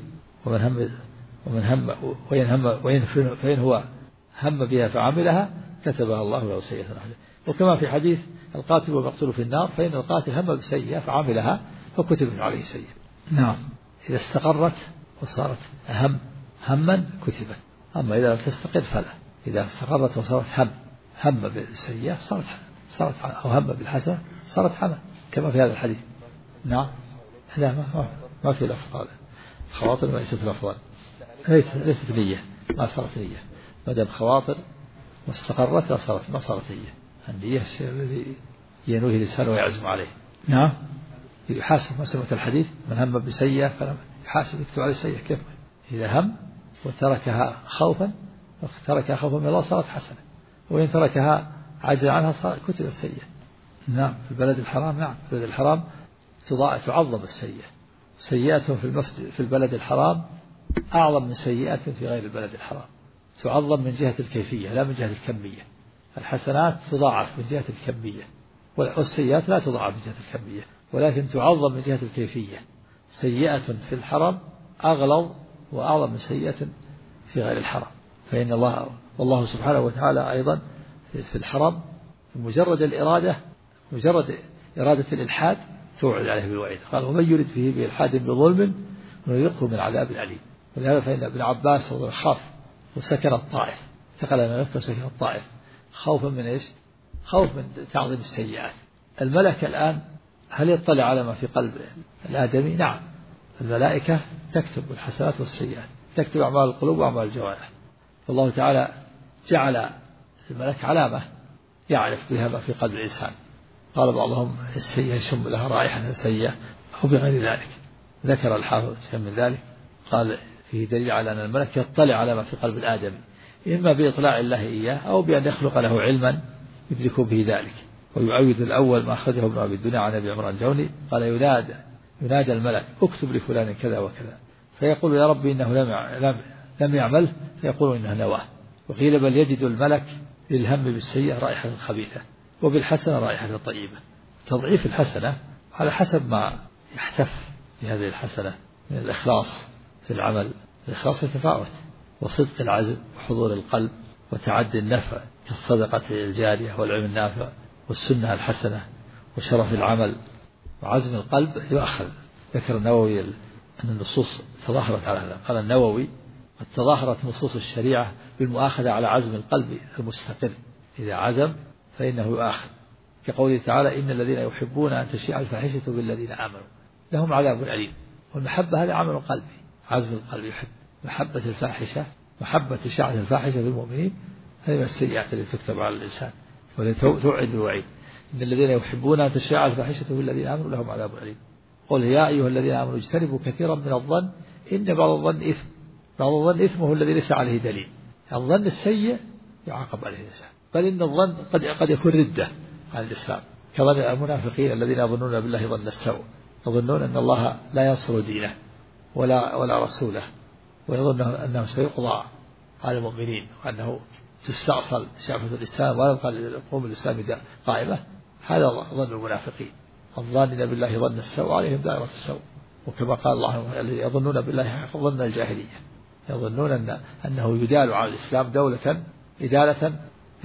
فإن هو هم بها فعملها كتبها الله له سيئة واحدة. وكما في حديث القاتل والمقتول في النار فإن القاتل هم بسيئة فعملها فكتبت عليه سيئة. نعم، إذا استقرت وصارت هما كتبت، أما إذا لم تستقر فلا، إذا استقرت وصارت هم بالسيئة صارت أو هم بالحسنة صارت حمل، كما في هذا الحديث. نعم، لا ما في الأفضل، خواطر ليست الأفضل، ليست نية، ما صارت نية، ما دام خواطر واستقرت ما صارت نية. النية الشيء الذي ينويه الإنسان ويعزم عليه. نعم، يحاسب مسمى الحديث من هم بسيئة فلم يحاسب يكتب عليه سيئة، كيف إذا هم وتركها خوفا من الله صارت حسنة، وإن تركها عجز عنها كتبت سيئة. نعم، في البلد الحرام، نعم في البلد الحرام تعظم السيئة، سيئات في البلد الحرام أعظم من سيئات في غير البلد الحرام، تعظم من جهة الكيفية لا من جهة الكمية، الحسنات تضاعف من جهة الكمية والسيئات لا تضاعف من جهة الكمية، ولكن تعظم من جهة الكيفية. سيئة في الحرم أغلظ وأعظم من سيئة في غير الحرم، فإن والله سبحانه وتعالى أيضا في الحرم مجرد إرادة الإلحاد توعد عليه بالوعيد، قال ومن يرد فيه بإلحاد بظلم نذقه من عذاب أليم. ولهذا فإن ابن عباس خاف وسكن الطائف، انتقل من مكة وسكن الطائف خوفا من إيش؟ خوف من تعظيم السيئات. الملك الآن هل يطلع على ما في قلب الآدمي؟ نعم، الملائكة تكتب الحسنات والسيئات، تكتب أعمال القلوب وأعمال الجوارح، والله تعالى جعل الملك علامة يعرف بها ما في قلب الإنسان، قال بعضهم السيئة يشم لها رائحة سيئة أو بغير ذلك. ذكر الحافظ شيئا من ذلك، قال فيه دليل على أن الملك يطلع على ما في قلب الآدمي، إما بإطلاع الله إياه أو بأن يخلق له علما يدرك به ذلك. ويعود الأول ما أخرجه ابن أبي الدنيا عن أبي عمران الجوني قال ينادى الملك اكتب لفلان كذا وكذا، فيقول يا ربي إنه لم يعمل، فيقول إنه نواه. وقيل بل يجد الملك للهم بالسيئة رائحة خبيثة وبالحسنة رائحة طيبة. تضعيف الحسنة على حسب ما يحتف بهذه الحسنة من الإخلاص في العمل. الإخلاص يتفاوت، وصدق العزم وحضور القلب وتعدي النفع كالصدقة الجارية والعلم النافع والسنة الحسنة وشرف العمل وعزم القلب يؤخذ. ذكر النووي أن النصوص تظاهرت على هذا. قال النووي قد تظاهرت نصوص الشريعة بالمؤاخذة على عزم القلب المستقر، إذا عزم فإنه يؤاخذ، كقوله تعالى إن الذين يحبون أن تشيع الفاحشة بالذين آمنوا لهم عذاب أليم. والمحبة هذا عمل قلبي، عزم القلب يحب. محبة الفاحشة، محبة إشاعة الفاحشة في المؤمنين، هذه من السيئات التي تكتب على الإنسان وتوعد بالوعيد. إن الذين يحبون أن تشيع الفاحشة بالذين آمنوا لهم عذاب أليم. قل يا أيها الذين آمنوا اجتنبوا كثيرا من الظن إن بعض الظن إثم، بعض الظن إثمه الذي ليس عليه دليل. الظن السيء يعاقب عليه الإنسان، بل إن الظن قد يكون ردة عن الإسلام، كظن المنافقين الذين يظنون بالله ظن السوء، يظنون أن الله لا ينصر دينه ولا رسوله، ويظن أنه سيقضى على المؤمنين وأنه تستأصل شعبة الإسلام ولا يبقى لقوم الإسلام قائمة. هذا ظن المنافقين، الظانين بالله ظن السوء عليهم دائرة السوء. وكما قال الله يظنون بالله ظن الجاهلية، يظنون أنه يدال على الإسلام دولة إدالة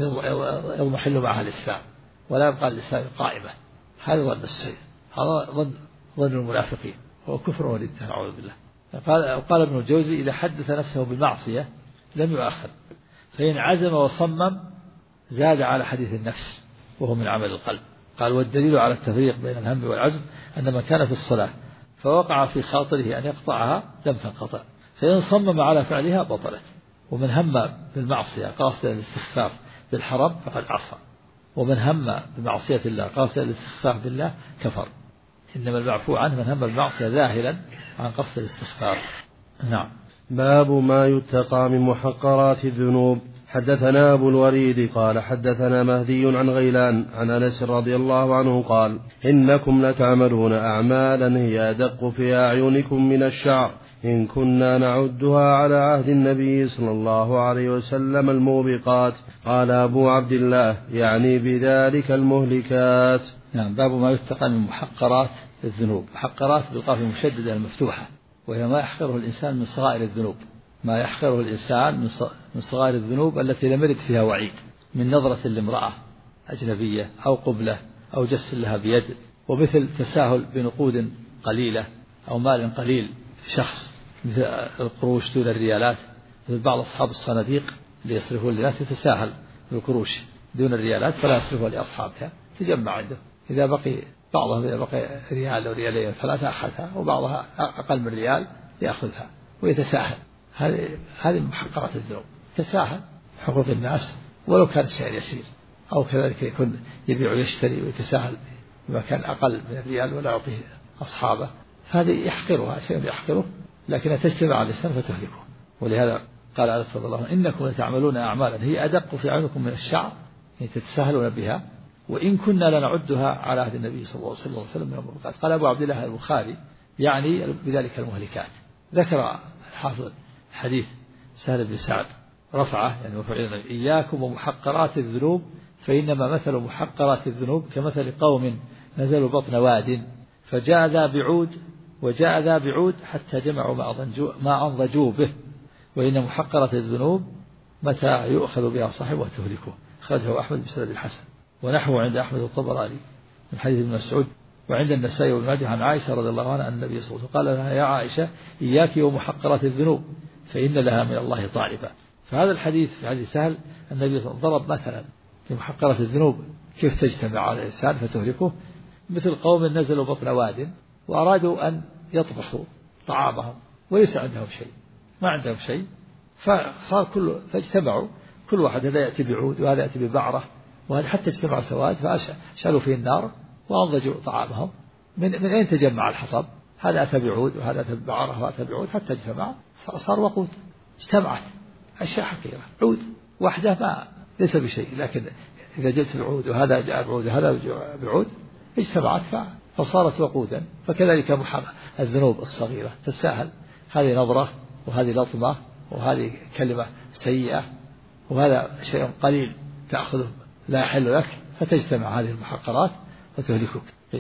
يضمحل معها الإسلام ولا يبقى الإسلام قائمة. هذا ظن السيء، هذا ظن المنافقين، هو كفر وردة نعوذ بالله. قال ابن الجوزي إذا حدث نفسه بالمعصية لم يؤاخذ، فإن عزم وصمم زاد على حديث النفس وهو من عمل القلب. قال والدليل على التفريق بين الهم والعزم أن من كان في الصلاة فوقع في خاطره أن يقطعها لم تنقطع، فإن صمم على فعلها بطلت. ومن هم بالمعصية قاصدا الاستخفاف بالحرام فقد عصى، ومن هم بمعصية الله قاصدا الاستخفاف بالله كفر. إنما المعفو عنه من هم بالمعصية ذاهلا عن قصد الاستخفاف. نعم. باب ما يتقى من محقرات الذنوب. حدثنا أبو الوليد قال حدثنا مهدي عن غيلان عن أنس رضي الله عنه قال إنكم لتعملون أعمالا هي أدق في أعينكم من الشعر إن كنا نعدها على عهد النبي صلى الله عليه وسلم الموبقات. قال أبو عبد الله يعني بذلك المهلكات. نعم. باب ما يتقى من محقرات الذنوب. محقرات بالقاف المشددة المفتوحة، وهي ما يحقره الإنسان من صغائر الذنوب، ما يحقره الإنسان من صغائر الذنوب التي لم يرد فيها وعيد، من نظرة لامرأة أجنبية أو قبلة أو جس لها بيد، ومثل تساهل بنقود قليلة أو مال قليل في شخص، مثل القروش دون الريالات. مثل بعض أصحاب الصناديق اللي يصرفون للناس يتساهل بالقروش دون الريالات فلا يصرفها لأصحابها، تجمع عنده، إذا بقي بعضها إذا بقي ريال أو ريالين ثلاثة أخذها، وبعضها أقل من ريال يأخذها ويتساهل. هذه محقرات الذنوب، تساهل حقوق الناس ولو كان شيء يسير، أو كذلك يكون يبيع ويشتري ويتساهل بما كان أقل من الريال ولا يعطيه أصحابه، هذه يحقرها، شيء يحقره لكنها تجتمع على الإنسان فتهلكه. ولهذا قال أنس رضي الله عنه إنكم لتعملون أعمالا هي أدق في أعينكم من الشعر، يعني تتساهلون بها، وإن كنا لنعدها على عهد النبي صلى الله عليه وسلم من الموبقات. قال أبو عبد الله البخاري يعني بذلك المهلكات. ذكر الحافظ حديث سهل بن سعد رفعه، يعني وفعلنا إياكم ومحقرات الذنوب فإنما مثل محقرات الذنوب كمثل قوم نزلوا بطن واد فجاء ذا بعود وجاء ذا بعود حتى جمعوا ما أنضجوا به، وإن محقرات الذنوب متى يؤخذ بها صاحبه وتهلكه. أخرجه أحمد بسند الحسن، ونحوه عند أحمد الطبراني من حديث ابن مسعود، وعند النسائي وابن ماجه عن عائشة رضي الله عنها أن النبي صلى الله عليه وسلم قال لها يا عائشة إياك ومحقرات الذنوب فإن لها من الله طالبا. فهذا الحديث في حديث سهل النبي صلى الله عليه وسلم ضرب مثلا في محقرات الذنوب كيف تجتمع على الإنسان فتهلكه، مثل قوم نزلوا بطن واد وأرادوا أن يطبخوا طعامهم وليس عندهم شيء، ما عندهم شيء، فصار فاجتمعوا كل واحد هذا يأتي بعود وهذا يأتي ببعرة وهذا حتى اجتمعوا سواد، فأشعلوا فيه النار وأنضجوا طعامهم. من أين تجمع الحطب؟ هذا أتى بعود وهذا أتى بعرة وأتى بعود حتى اجتمع صار وقود، اجتمعت أشياء حقيقة. عود واحدة ما ليس بشيء، لكن إذا جئت بعود وهذا جاء بعود وهذا بعود اجتمعت فصارت وقودا. فكذلك الذنوب الصغيرة تساهل، هذه نظرة وهذه لطمة وهذه كلمة سيئة وهذا شيء قليل تأخذه لا يحل لك، فتجتمع هذه المحقرات وتهلكك.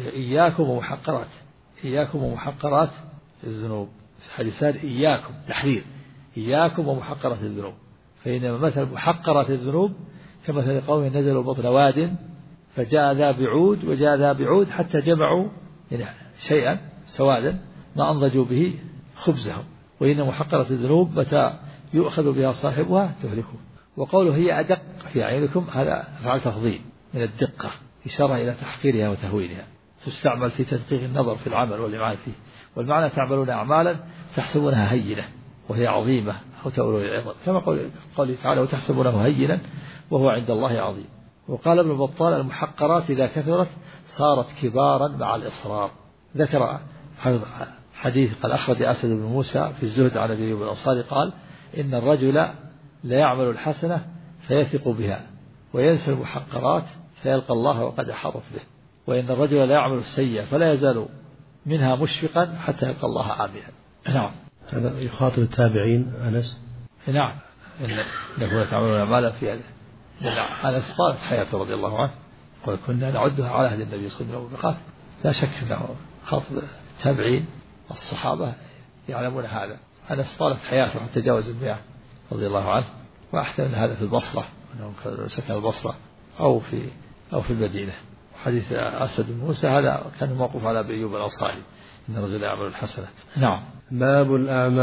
إياكم ومحقرات الذنوب. في حديثان إياكم تحذير، إياكم ومحقرات الذنوب، فإنما مثل محقرات الذنوب كمثل قوم نزلوا بطن واد فجاء ذا بعود وجاء ذا بعود حتى جمعوا شيئا سوادا ما أنضجوا به خبزهم. وإن محقرة الذنوب متى يؤخذ بها صاحبها تهلكه. وقوله هي أدق في أعينكم هذا أفعال تفضيل من الدقة، إشارة إلى تحقيرها وتهوينها، تستعمل في تدقيق النظر في العمل والإمعان فيه. والمعنى تعملون أعمالا تحسبونها هينة وهي عظيمة أو تؤولون العظم، كما قوله تعالى وتحسبونه هينا وهو عند الله عظيم. وقال ابن بطال المحقرات إذا كثرت صارت كبارا مع الإصرار. ذكر حديث قد أخرج أسد بن موسى في الزهد عن أبي أيوب الأنصاري قال إن الرجل لا يعمل الحسنة فيثق بها وينسى المحقرات فيلقى الله وقد أحاطت به، وإن الرجل لا يعمل السيئة فلا يزال منها مشفقا حتى يلقى الله آمنا. نعم. هذا يخاطب التابعين أنس. نعم، إنكم تعملون أعمالا في هذا. أنس طالت حياته رضي الله عنه وكنا نعدها على عهد النبي صلى الله عليه وسلم. لا شك أنه خاطب التابعين الصحابة يعلمون هذا. أنس طالت حياته حتى تجاوز 100 رضي الله عنه، وأحتمل هذا في البصرة أنه سكن البصرة أو في المدينة. حديث أسد بن موسى هذا كان موقف على أبي أيوب الأنصاري إن الرجل يعمل الحسنة. نعم. باب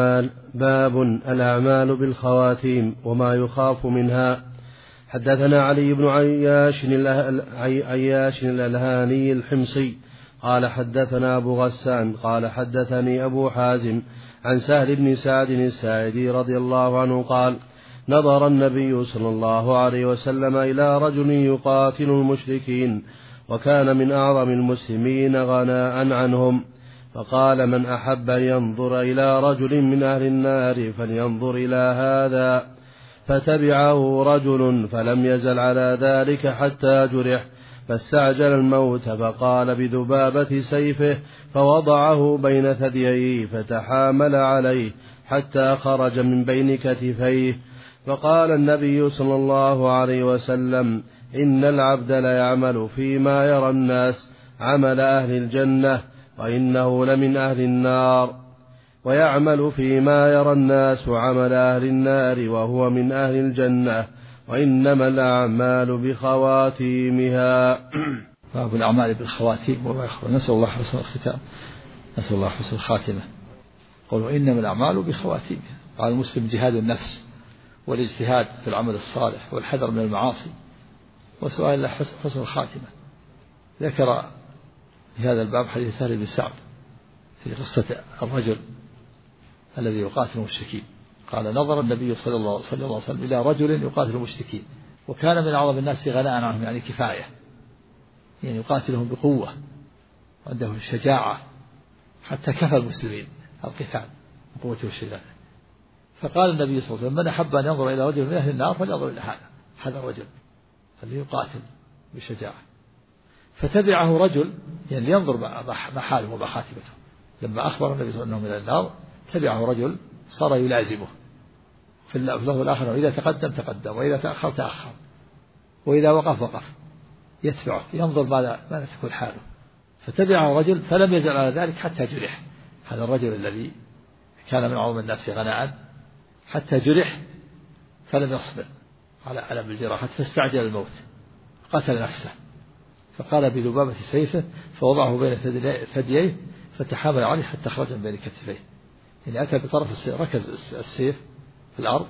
الأعمال بالخواتيم وما يخاف منها. حدثنا علي بن عياش الألهاني الحمصي قال حدثنا أبو غسان قال حدثني أبو حازم عن سهل بن سعد الساعدي رضي الله عنه قال نظر النبي صلى الله عليه وسلم إلى رجل يقاتل المشركين وكان من أعظم المسلمين غناء عنهم، فقال من أحب أن ينظر إلى رجل من أهل النار فلينظر إلى هذا، فتبعه رجل فلم يزل على ذلك حتى جرح فاستعجل الموت، فقال بذبابة سيفه فوضعه بين ثدييه فتحامل عليه حتى خرج من بين كتفيه. فقال النبي صلى الله عليه وسلم إن العبد ليعمل فيما يرى الناس عمل أهل الجنة وإنه لمن أهل النار، ويعمل فيما يرى الناس عمل أهل النار وهو من أهل الجنة، وإنما الأعمال بخواتيمها. باب الأعمال بالخواتيم وما يخبر. نسأل الله حسن الختام، نسأل الله حسن الخاتمة. قالوا إنما الأعمال بخواتيمها. قال المسلم جهاد النفس والاجتهاد في العمل الصالح والحذر من المعاصي وسؤال الله حسن الخاتمة. ذكر في هذا الباب حديث سهل بن سعد في قصة الرجل الذي يقاتل المشركين. قال نظر النبي صلى الله عليه وسلم إلى رجل يقاتل المشركين وكان من أعظم الناس غناء عنهم، يعني كفاية، يعني يقاتلهم بقوة وعنده شجاعة حتى كفى المسلمين القتال بقوته والشجاعة. فقال النبي صلى الله عليه وسلم من أحب أن ينظر إلى رجل من أهل النار فلينظر إلى هذا الرجل الذي يقاتل بشجاعة. فتبعه رجل يعني لينظر ما حاله وما خاتمته. لما أخبر النبي صلى الله عليه وسلم أنه من النار تبعه رجل صار يلازمه في اللفظ الآخر إذا تقدم وإذا تأخر تأخر وإذا وقف يتبعه ينظر ماذا تكون حاله. فتبعه رجل فلم يزل على ذلك حتى جرح. هذا الرجل الذي كان من أعظم الناس غناء حتى جرح فلم يصبر على ألم الجراحة فاستعجل الموت قتل نفسه. فقال بذبابة سيفه فوضعه بين ثدييه فتحامل عليه حتى خرج من بين كتفيه. يعني أتى بطرف السيف، ركز السيف في الأرض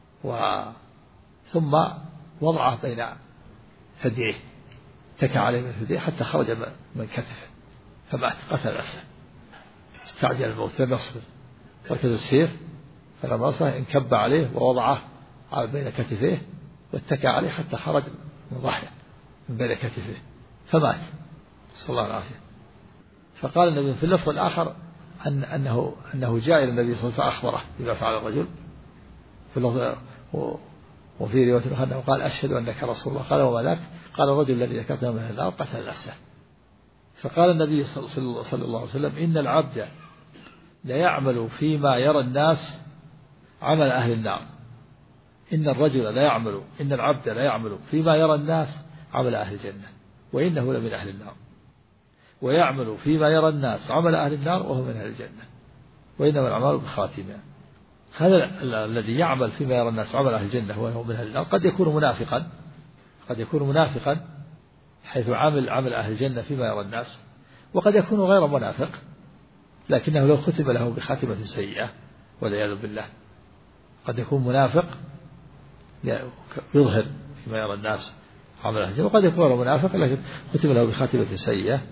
ثم وضعه بين ثدييه تكى عليه من ثدييه حتى خرج من كتفه فمات قتل نفسه. استعجل الموت لم يصبر، ركز السيف فلما وصله انكب عليه ووضعه بين كتفيه واتكى عليه حتى خرج من ظهره من بين كتفيه فمات، صلى الله عليه وسلم. فقال النبي في اللفظ الآخر أنه جاء إلى النبي صلى الله عليه وسلم فأخبره بما فعل الرجل وفي رواية أخرى أنه قال أشهد أنك رسول الله. قال وما ذاك؟ قال الرجل الذي ذكرته من النار قتل نفسه. فقال النبي صلى الله عليه وسلم إن العبد لا يعمل فيما يرى الناس عمل أهل النار. إن العبد لا يعمل فيما يرى الناس عمل أهل الجنة وإنه لمن أهل النار، ويعمل فيما يرى الناس عمل أهل النار وهو من أهل الجنة، وإنما الأعمال بخواتيمها. هذا الذي يعمل فيما يرى الناس عمل أهل الجنة وهو من أهل النار قد يكون منافقا حيث عمل أهل الجنة فيما يرى الناس، وقد يكون غير منافق لكنه لو ختم له بخاتمة سيئة والعياذ بالله. قد يكون منافق يظهر فيما يرى الناس عمل أهل الجنة، وقد يكون غير منافق لكن ختم له بخاتمة سيئة.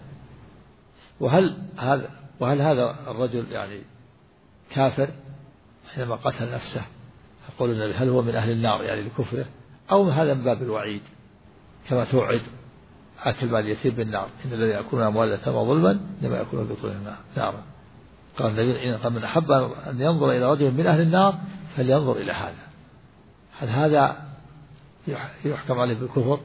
وهل هذا الرجل يعني كافر حينما قتل نفسه؟ يقول النبي هل هو من أهل النار يعني لكفره، أو هذا من باب الوعيد كما توعد أكل مال اليتيم بالنار إن الذين يأكلون أموال اليتامى ظلما إنما يأكلون في بطونهم نارا. قال النبي إن من أحب أن ينظر إلى رجل من أهل النار فلينظر إلى هذا. هل هذا يحكم عليه بالكفر؟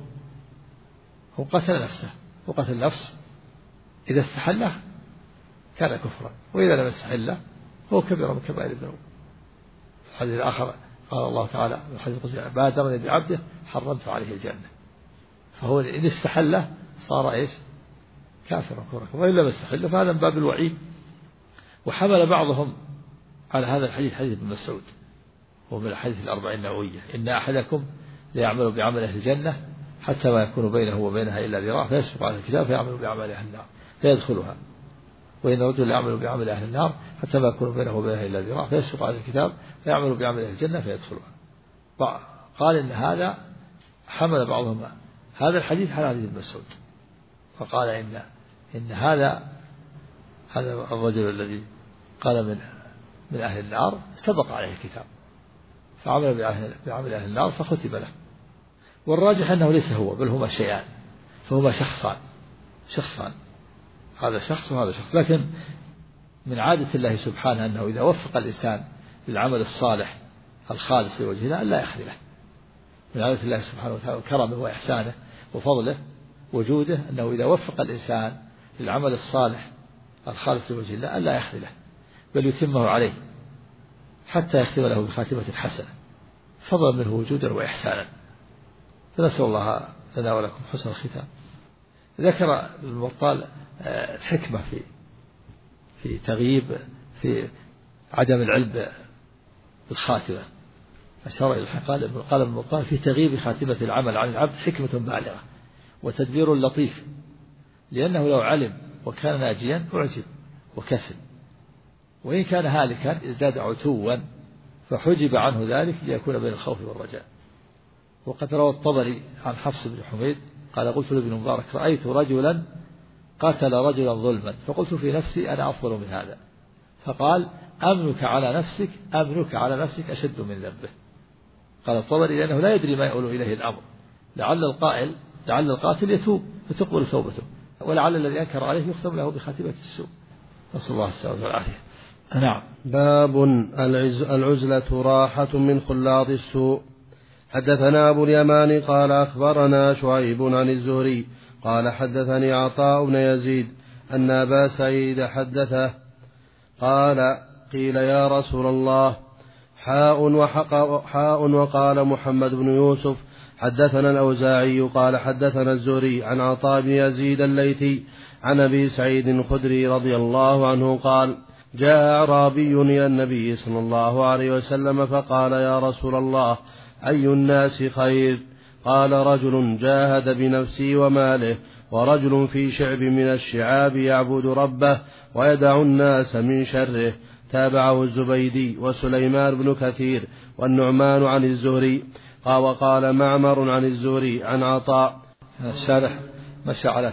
هو قتل نفسه، وقتل نفس إذا استحله كان كفرا، وإذا لم يستحله هو كبير من كبائر الذنوب. في الحديث الآخر قال الله تعالى في الحديث القدسي بادرني بعبده حرمت عليه الجنة. فهو إن استحله صار إيش؟ كافرا كفرا، وإن لم يستحله فهذا من باب الوعيد. وحمل بعضهم على هذا الحديث حديث ابن مسعود ومن الحديث الأربعين النووية إن أحدكم ليعمل بعمل أهل الجنة حتى ما يكون بينه وبينها إلا ذراع فيسبق على الكتاب فيعمل بعمل أهل النار فيدخلها، وإن رجل يعمل بعمل أهل النار حتى ما يكون بينه وبينها إلا ذراع فيسبق على الكتاب فيعمل بعمل أهل الجنة فيدخلها. قال إن هذا حمل بعضهم هذا الحديث على حديث ابن مسعود، فقال إن هذا الرجل الذي قال من أهل النار سبق عليه الكتاب فعمل بعمل أهل النار فختم له. والراجح أنه ليس هو بل هما شيئان، فهما شخصان هذا شخص وهذا شخص. لكن من عادة الله سبحانه أنه إذا وفق الإنسان للعمل الصالح الخالص لوجه الله لا يخذله. من عادة الله سبحانه وتعالى وكرمه وإحسانه وفضله وجوده أنه إذا وفق الإنسان للعمل الصالح الخالص لوجه الله لا يخذله بل يتمه عليه حتى يختم له بخاتمة حسنة فضلا منه وجودا وإحسانا. فنسأل الله لنا ولكم حسن الختام. ذكر المبطال الحكمة في تغييب في عدم العلم بالخاتمة. أشار إلى قال المبطال في تغييب خاتمة العمل عن العبد حكمة بالغة وتدبير لطيف، لأنه لو علم وكان ناجيا أعجب وكسل، وإن كان هالكا ازداد عتوا فحجب عنه ذلك ليكون بين الخوف والرجاء. وقد روى الطبري عن حفص بن حميد قال قلت لابن مبارك رأيت رجلا قتل رجلا ظلما فقلت في نفسي أنا أفضل من هذا، فقال أمنك على نفسك أشد من ذنبه. قال الطبري لأنه لا يدري ما يؤول إليه الأمر، لعل القاتل يتوب فتقبل توبته، ولعل الذي أنكر عليه يختم له بخاتمة السوء. نسأل الله السلامة والعافية. نعم. باب العزلة راحة من خلاط السوء. حدثنا أبو اليمان قال أخبرنا شعيب عن الزهري قال حدثني عطاء بن يزيد أن أبا سعيد حدثه قال قيل يا رسول الله حاء وقال محمد بن يوسف حدثنا الأوزاعي قال حدثنا الزهري عن عطاء بن يزيد الليثي عن أبي سعيد الخدري رضي الله عنه قال جاء أعرابي إلى النبي صلى الله عليه وسلم فقال يا رسول الله أي الناس خير؟ قال رجل جاهد بنفسه وماله، ورجل في شعب من الشعاب يعبد ربه ويدع الناس من شره. تابعه الزبيدي وسليمان بن كثير والنعمان عن الزهري. وقال معمر عن الزهري عن عطاء. الشارح مشى على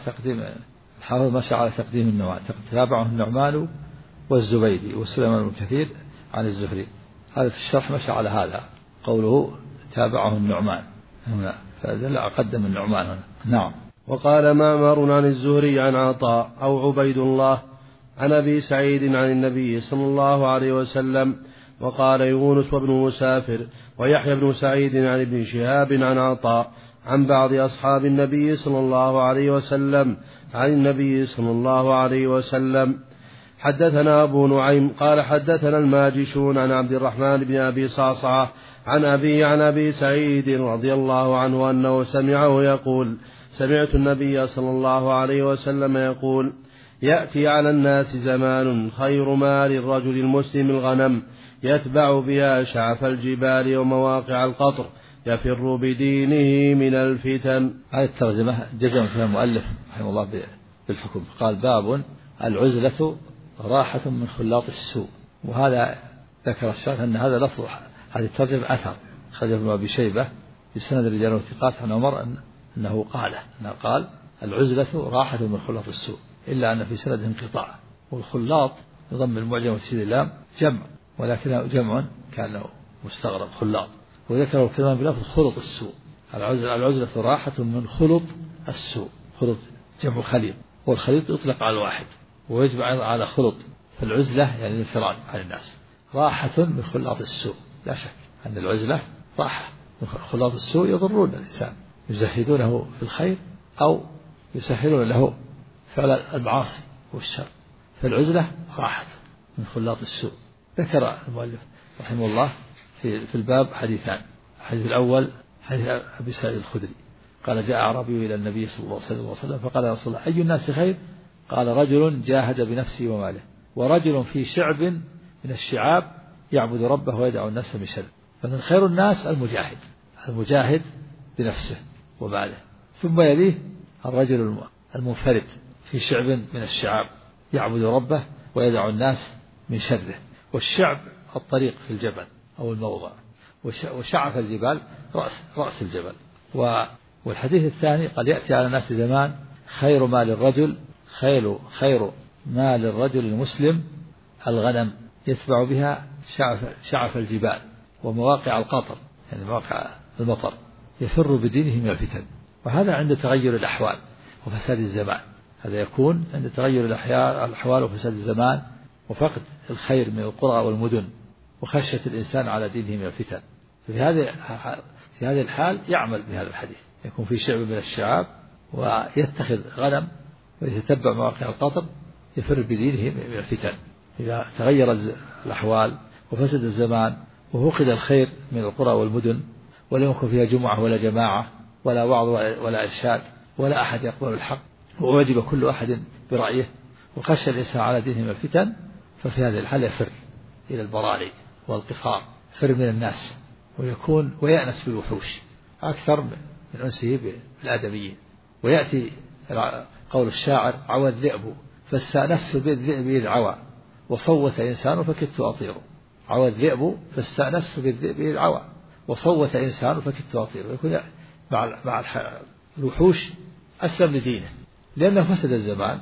تقديم النوع. تابعه النعمان والزبيدي وسليمان بن كثير عن الزهري. هذا في الشرح مشى على هذا قوله تابعه النعمان هنا، فدل أقدم النعمان هنا. نعم. وقال معمر عن الزهري عن عطاء أو عبيد الله عن أبي سعيد عن النبي صلى الله عليه وسلم. وقال يونس وابن مسافر ويحيى بن سعيد عن ابن شهاب عن عطاء عن بعض أصحاب النبي صلى الله عليه وسلم عن النبي صلى الله عليه وسلم. حدثنا أبو نعيم قال حدثنا الماجشون عن عبد الرحمن بن أبي صعصعة عن أبي سعيد رضي الله عنه أنه سمعه يقول: سمعت النبي صلى الله عليه وسلم يقول: يأتي على الناس زمان خير ما للرجل المسلم الغنم يتبع بها شعف الجبال ومواقع القطر يفر بدينه من الفتن. هذه الترجمة جزم فيها المؤلف رحمه الله بالحكم، قال: باب العزلة راحة من خلاط السوء. وهذا ذكر الشارح أن هذا لفظ هذه الترجمة أثر خرجه ابن أبي شيبة بسند الرجال والثقات عن عمر أنه قال العزلة راحة من خلاط السوء، إلا أن في سند انقطاع. والخلاط يضم المعجم وتشديد اللام جمع، ولكنه جمع كان مستغرب خلاط، وذكره كمان بلفظ خلط السوء. العزلة راحة من خلط السوء، خلط جمع خليط، والخليط يطلق على الواحد ويجمع على خلط. فالعزلة يعني الانفراد عن الناس، راحة من خلاط السوء. لا شك أن العزلة راحة من خلاط السوء، يضرون الإنسان، يزهدونه في الخير أو يسهلون له فعل المعاصي والشر. فالعزلة راحة من خلاط السوء. ذكر المؤلف رحمه الله في الباب حديثان. الحديث الأول حديث أبي سعيد الخدري قال: جاء أعرابي إلى النبي صلى الله عليه وسلم فقال: يا رسول الله، أي الناس خير؟ قال: رجل جاهد بنفسه وماله، ورجل في شعب من الشعاب يعبد ربه ويدعو الناس من شره. فمن خير الناس المجاهد بنفسه وماله، ثم يليه الرجل المنفرد في شعب من الشعاب يعبد ربه ويدعو الناس من شره. والشعب الطريق في الجبل أو الموضع، وشعف الجبال رأس الجبل. والحديث الثاني قال: يأتي على الناس زمان خير ما للرجل المسلم الغنم يتبع بها شعف الجبال ومواقع القطر، يعني مواقع المطر، يفر بدينه من الفتن. وهذا عند تغير الأحوال وفساد الزمان، هذا يكون عند تغير الأحوال وفساد الزمان وفقد الخير من القرى والمدن وخشية الإنسان على دينه من الفتن. في هذه الحال يعمل بهذا الحديث، يكون في شعب من الشعاب ويتخذ غنم ويتتبع مواقع القطر يفر بدينه من الفتن. إذا تغير الأحوال وفسد الزمان وفقد الخير من القرى والمدن ولم يكن فيها جمعة ولا جماعة ولا وعظ ولا إرشاد ولا أحد يقبل الحق، ووجب كل أحد برأيه، وخشى الإنسان على دينه من الفتن، ففي هذه الحالة يفر إلى البراري والقفار، يفر من الناس ويأنس بالوحوش أكثر من أنسه بالآدميين. ويأتي قول الشاعر: عوى الذئب فاستأنست بالذئب إذ عوى وصوت إنسان فكدت أطيره. عوى الذئب فاستأنست بالذئب إذ عوى وصوت إنسان فكدت أطيره. يكون مع الوحوش أسلم لدينه، لأنه فسد الزمان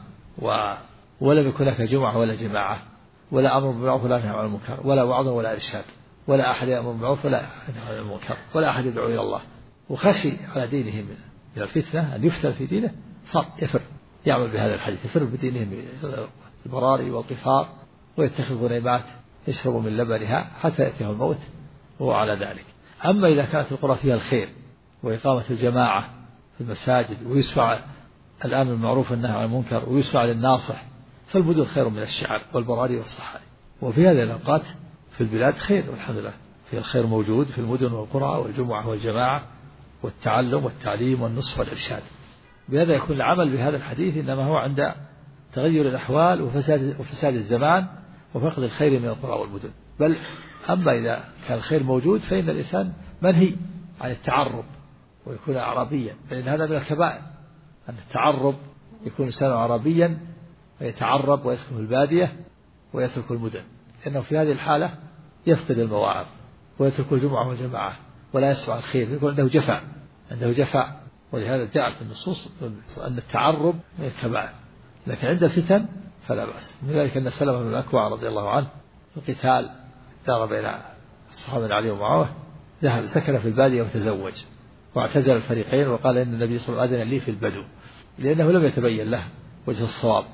ولم يكن لك جمعة ولا جماعة ولا أمر بالمعروف ولا نهي عن المنكر ولا وعظ ولا إرشاد ولا أحد يأمر بالمعروف ولا ينهى عن المنكر ولا أحد يدعو إلى الله، وخشي على دينه من الفتنة أن يفتن في دينه، يفر، يعمل بهذا الحديث، يفر بدينه من البراري والقفار ويتخذ غنيمات يشرب من لبنها حتى يأتيه الموت وهو على ذلك. أما إذا كانت القرى فيها الخير وإقامة الجماعة في المساجد ويسمع الأمر بالمعروف والنهي عن المنكر ويسمع للناصح، فالمدن خير من الشعاب والبراري والصحاري. وفي هذه الأوقات في البلاد خير والحمد لله، في الخير موجود في المدن والقرى والجمعة والجماعة والتعلم والتعليم والنصح والإرشاد. بهذا يكون العمل بهذا الحديث إنما هو عند تغير الأحوال وفساد الزمان وفقد الخير من القرى والمدن. بل أما إذا كان الخير موجود فإن الإنسان منهي عن التعرب ويكون أعرابيا، فإن هذا من الكبائر أن التعرب، يكون الإنسان عربيا ويتعرب ويسكن في البادية ويترك المدن، لأنه في هذه الحالة يفقد المواعظ ويترك الجمعة والجماعة ولا يسمع الخير، يكون عنده جفاء. ولهذا جاءت النصوص أن التعرب من الكبائر، لكن عند الفتن فلا بأس. من ذلك أن سلمة بن الأكوع رضي الله عنه في القتال دار بين الصحابة علي ومعاوية، ذهب سكن في البادية وتزوج واعتزل الفريقين، وقال إن النبي صلى الله عليه وسلم أذن لي في البدو، لأنه لم يتبين له وجه الصواب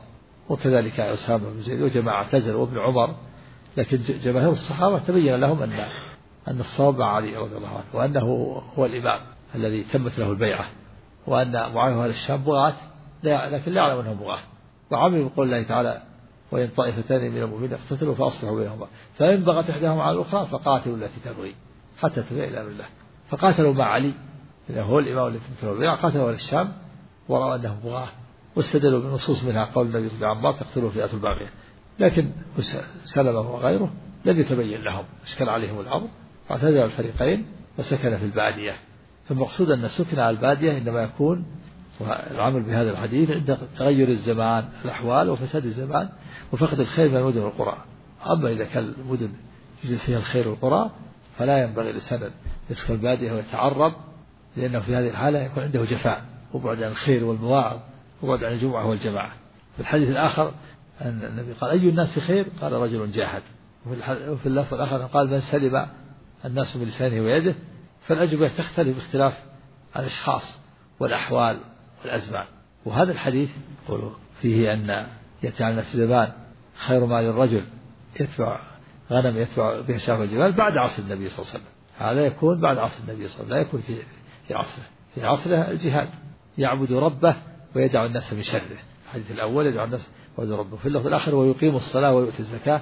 وكذلك أسامة بن زيد وجماعة اعتزلوا وابن عمر، لكن جماهير الصحابة تبين لهم أن الصواب مع علي رضي الله عنه، وأنه هو الإمام الذي تمت له البيعة، وأن معاوية وأهل الشام بغاة لكن لا يعلم أنهم بغاة، وعملوا بقول الله تعالى وإن طائفتان من المؤمنين اقتتلوا فأصلحوا بينهما فإن بغت إحداهما على الأخرى فقاتلوا التي تبغي حتى تفيء إلى أمر الله، فقاتلوا مع علي لأنه هو الإمام الذي تمت له البيعة، قاتلوا أهل الشام ورأوا أنهم بغاة واستدلوا بنصوص منها قول النبي صلى الله عليه وسلم عمار تقتلوا فئة الباغية، لكن سلمة وغيره لم يتبين لهم، اشكل عليهم الأمر فاعتزل الفريقين وسكن في البادية. فالمقصود أن السكن على البادية إنما يكون العمل بهذا الحديث عند تغير الزمان الأحوال وفساد الزمان وفقد الخير من المدن والقرى. أما إذا كان المدن يوجد فيها الخير والقرى فلا ينبغي للسند يسكن البادية ويتعرب، لأنه في هذه الحالة يكون عنده جفاء وبعد عن الخير والمواعظ وبعد عن الجمعة والجماعة. في الحديث الآخر أن النبي قال أي الناس خير؟ قال رجل جاهد. وفي اللفظ الآخر قال من سلم الناس بلسانه ويده. فالأجوبة تختلف باختلاف الأشخاص والأحوال والأزمان. وهذا الحديث فيه أن يأتي على الناس زمان خير ما للرجل يتبع غنم يتبع بها شاف الجبال بعد عصر النبي صلى الله عليه وسلم. هذا يكون بعد عصر النبي صلى الله عليه وسلم، لا يكون في عصره. في عصره الجهاد يعبد ربه ويدع الناس من شره. الحديث الأول يدع الناس ويعبد ربه. في اللفظ الآخر ويقيم الصلاة ويؤتي الزكاة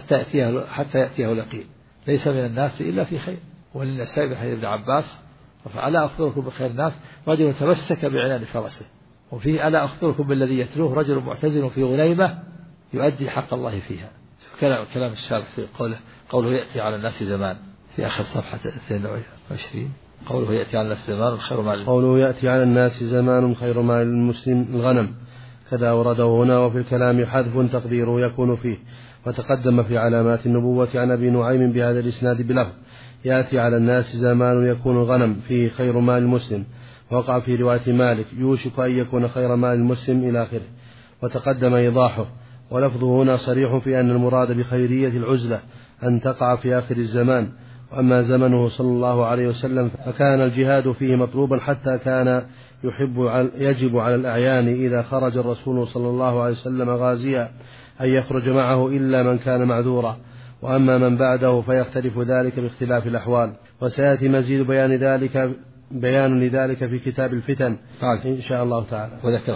حتى يأتيه اليقين ليس من الناس إلا في خير. وللنسائي بحديث ابن عباس ألا أخبركم بخير الناس رجل تمسك بعنان فرسه. وفيه ألا أخبركم بالذي يتلوه رجل معتزل في غنيمة يؤدي حق الله فيها. كلام الشارح في قوله يأتي على الناس زمان في آخر صفحة 22 قوله يأتي على الناس زمان خير مال قوله يأتي على الناس زمان خير مال المسلم الغنم كذا ورده هنا. وفي الكلام حذف تقديره يكون فيه. وتقدم في علامات النبوة عن أبي نعيم بهذا الإسناد بلفظ يأتي على الناس زمان يكون الغنم فيه خير مال المسلم. وقع في رواية مالك يوشك أن يكون خير مال المسلم إلى آخره. وتقدم إيضاحه. ولفظه هنا صريح في أن المراد بخيرية العزلة أن تقع في آخر الزمان. وأما زمنه صلى الله عليه وسلم فكان الجهاد فيه مطلوبا حتى كان يجب على الأعيان إذا خرج الرسول صلى الله عليه وسلم غازيا أن يخرج معه إلا من كان معذورا. وأما من بعده فيختلف ذلك باختلاف الأحوال. وسيأتي مزيد بيان لذلك في كتاب الفتن إن شاء الله تعالى.